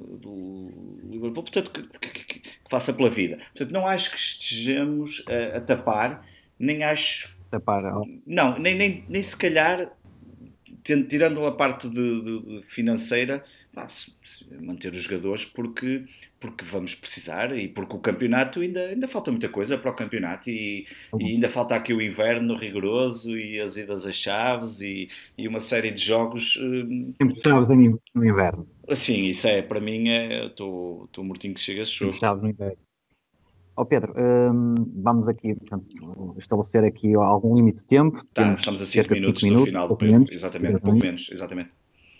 Liverpool, portanto, que, que, que, que faça pela vida. Portanto, não acho que estejamos a, a tapar, nem acho... Tapar, não, nem, nem, nem se calhar, tirando a parte de, de financeira, pá, manter os jogadores, porque, porque vamos precisar, e porque o campeonato ainda, ainda falta muita coisa para o campeonato, e, e ainda falta aqui o inverno rigoroso e as idas às chaves e, e uma série de jogos. Sempre chaves no inverno. Sim, isso é, para mim, estou é, mortinho que chega esse jogo. Sempre chaves no inverno. Ó oh Pedro, hum, vamos aqui, portanto, estabelecer aqui algum limite de tempo. Tá, estamos a cinco minutos, cinco minutos do final, pouco menos, exatamente, pouco menos, exatamente.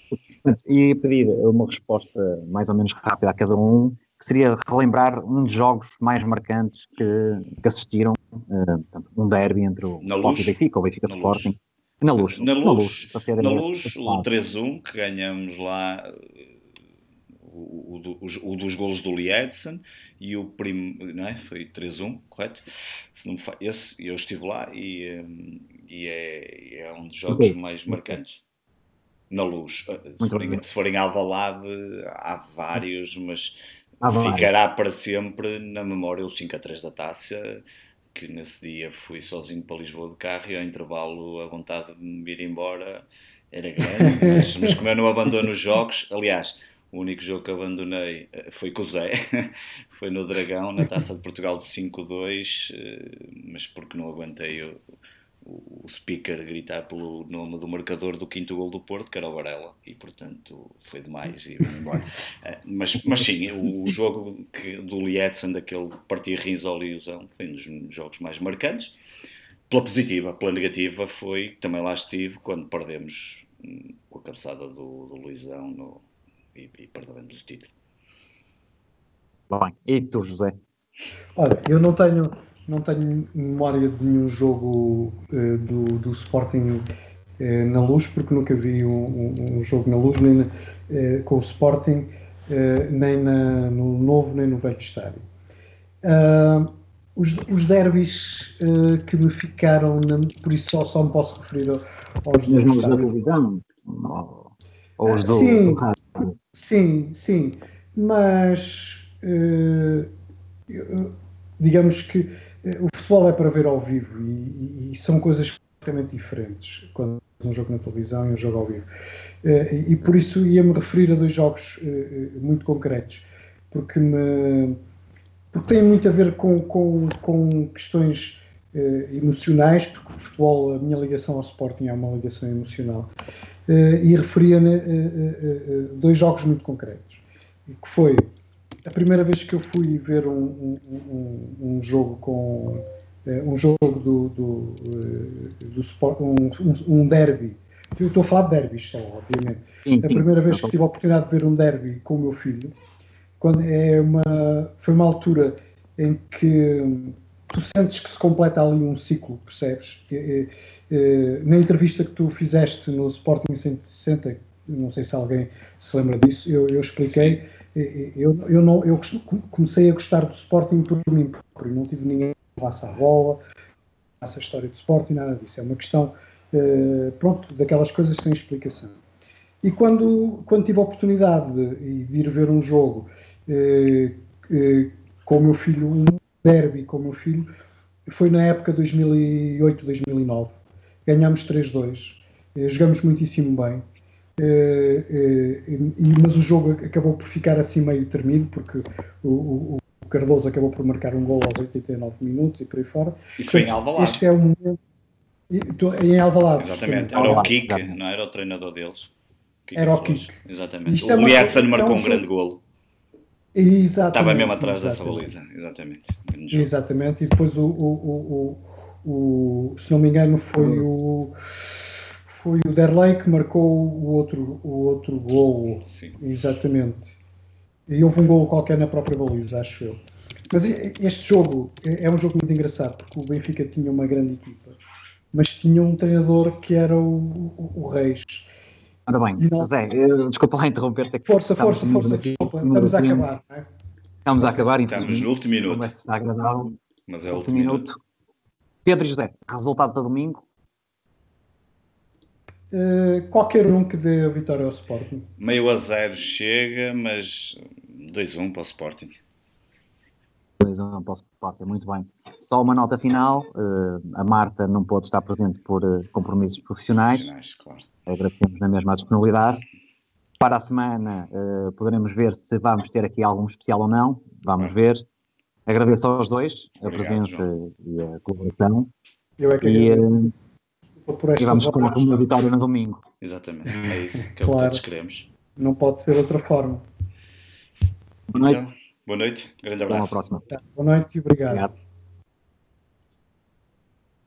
E pedir uma resposta mais ou menos rápida a cada um, que seria relembrar um dos jogos mais marcantes que, que assistiram, uh, um derby entre o na Sporting luz, e o Benfica, ou Benfica na Sporting. Luz. Na Luz. Na Luz, na Luz, na luz, na luz o três a um, que ganhamos lá, o, o, o, o dos golos do Lee Edson, e o primo, não é? Foi três a um, correto? Se não me fa... Esse, eu estive lá, e, e é, é um dos jogos okay. mais marcantes. Na Luz. Se forem, se forem Alvalade, há vários, mas há ficará vários. Para sempre na memória o cinco a três da Taça, que nesse dia fui sozinho para Lisboa de carro, e ao intervalo a vontade de me ir embora era grande, mas, mas como eu não abandono os jogos, aliás, o único jogo que abandonei foi com o Zé, foi no Dragão, na Taça de Portugal de cinco a dois, mas porque não aguentei o, o speaker gritar pelo nome do marcador do quinto gol do Porto, que era o Varela, e portanto foi demais e vim embora. Mas, mas sim, o jogo que, do Lietzen, daquele partir rins ao Liuzão, foi um dos jogos mais marcantes. Pela positiva, pela negativa foi, também lá estive, quando perdemos com a cabeçada do, do Luizão no, e, e perdemos o título. Bem, e tu, José? Olha, eu não tenho... Não tenho memória de nenhum jogo uh, do, do Sporting uh, na Luz, porque nunca vi um, um, um jogo na Luz, nem na, uh, com o Sporting, uh, nem na, no novo, nem no velho estádio. Uh, os, os derbys uh, que me ficaram, na, por isso só, só me posso referir aos dos jogos da televisão? Ou os do, sim, do rádio? Sim, sim, mas uh, eu, digamos que o futebol é para ver ao vivo e, e, e são coisas completamente diferentes quando um jogo na televisão e um jogo ao vivo. E, e por isso ia-me referir a dois jogos muito concretos, porque, me, porque têm muito a ver com, com, com questões emocionais, porque o futebol, a minha ligação ao Sporting é uma ligação emocional. E referia dois jogos muito concretos, que foi a primeira vez que eu fui ver um, um, um, um jogo com um jogo do, do, do Sport, um, um derby. Eu estou a falar de derby só, obviamente. Sim, sim, a primeira sim, vez que tive a oportunidade de ver um derby com o meu filho, quando é uma, foi uma altura em que tu sentes que se completa ali um ciclo, percebes? E, e, na entrevista que tu fizeste no Sporting cento e sessenta, não sei se alguém se lembra disso, eu, eu expliquei. Eu, eu, não, eu comecei a gostar do Sporting por mim próprio, não tive ninguém que levasse a bola, essa história do Sporting, nada disso. É uma questão, uh, pronto, daquelas coisas sem explicação. E quando, quando tive a oportunidade de, de ir ver um jogo uh, uh, com o meu filho, um derby com o meu filho, foi na época dois mil e oito, dois mil e nove. Ganhámos três dois, uh, jogamos muitíssimo bem. Uh, uh, mas o jogo acabou por ficar assim meio termido, porque o, o, o Cardoso acabou por marcar um gol aos oitenta e nove minutos e por aí fora. Isso foi em Alvalade. Este é o momento. Em Alvalade. Exatamente, era o Kik, não era o treinador deles. Kik era o Kik. Exatamente. O Miersen é marcou é um, um grande golo. Exatamente. Estava mesmo atrás exatamente. dessa baliza. Exatamente. Exatamente. E depois o, o, o, o, o se não me engano foi o Foi o Derlei que marcou o outro, o outro golo. Sim. Exatamente. E houve um golo qualquer na própria baliza, acho eu. Mas este jogo é um jogo muito engraçado, porque o Benfica tinha uma grande equipa, mas tinha um treinador que era o, o, o Reis. Ora bem, não... Zé, eu, desculpa lá interromper-te. Força, força, força, aqui, desculpa. Estamos a acabar, não é? Estamos a acabar, Estamos no último minuto. Está agradável. Mas é o último minuto. minuto. Pedro e José, resultado para domingo? Uh, qualquer um que dê a vitória ao Sporting. Meio a zero chega, mas dois a um para o Sporting. dois a um para o Sporting, muito bem. Só uma nota final, uh, a Marta não pôde estar presente por uh, compromissos profissionais. Profissionais, claro. Agradecemos na mesma disponibilidade. Para a semana uh, poderemos ver se vamos ter aqui algum especial ou não. Vamos claro. ver. Agradeço aos dois a Obrigado, presença João. E a colaboração. Eu é que e, uh, e vamos com uma vitória no domingo. Exatamente, é isso que é claro. o que todos queremos. Não pode ser de outra forma. Boa noite. Então, boa noite, grande abraço. Até à próxima. Boa noite e obrigado. obrigado.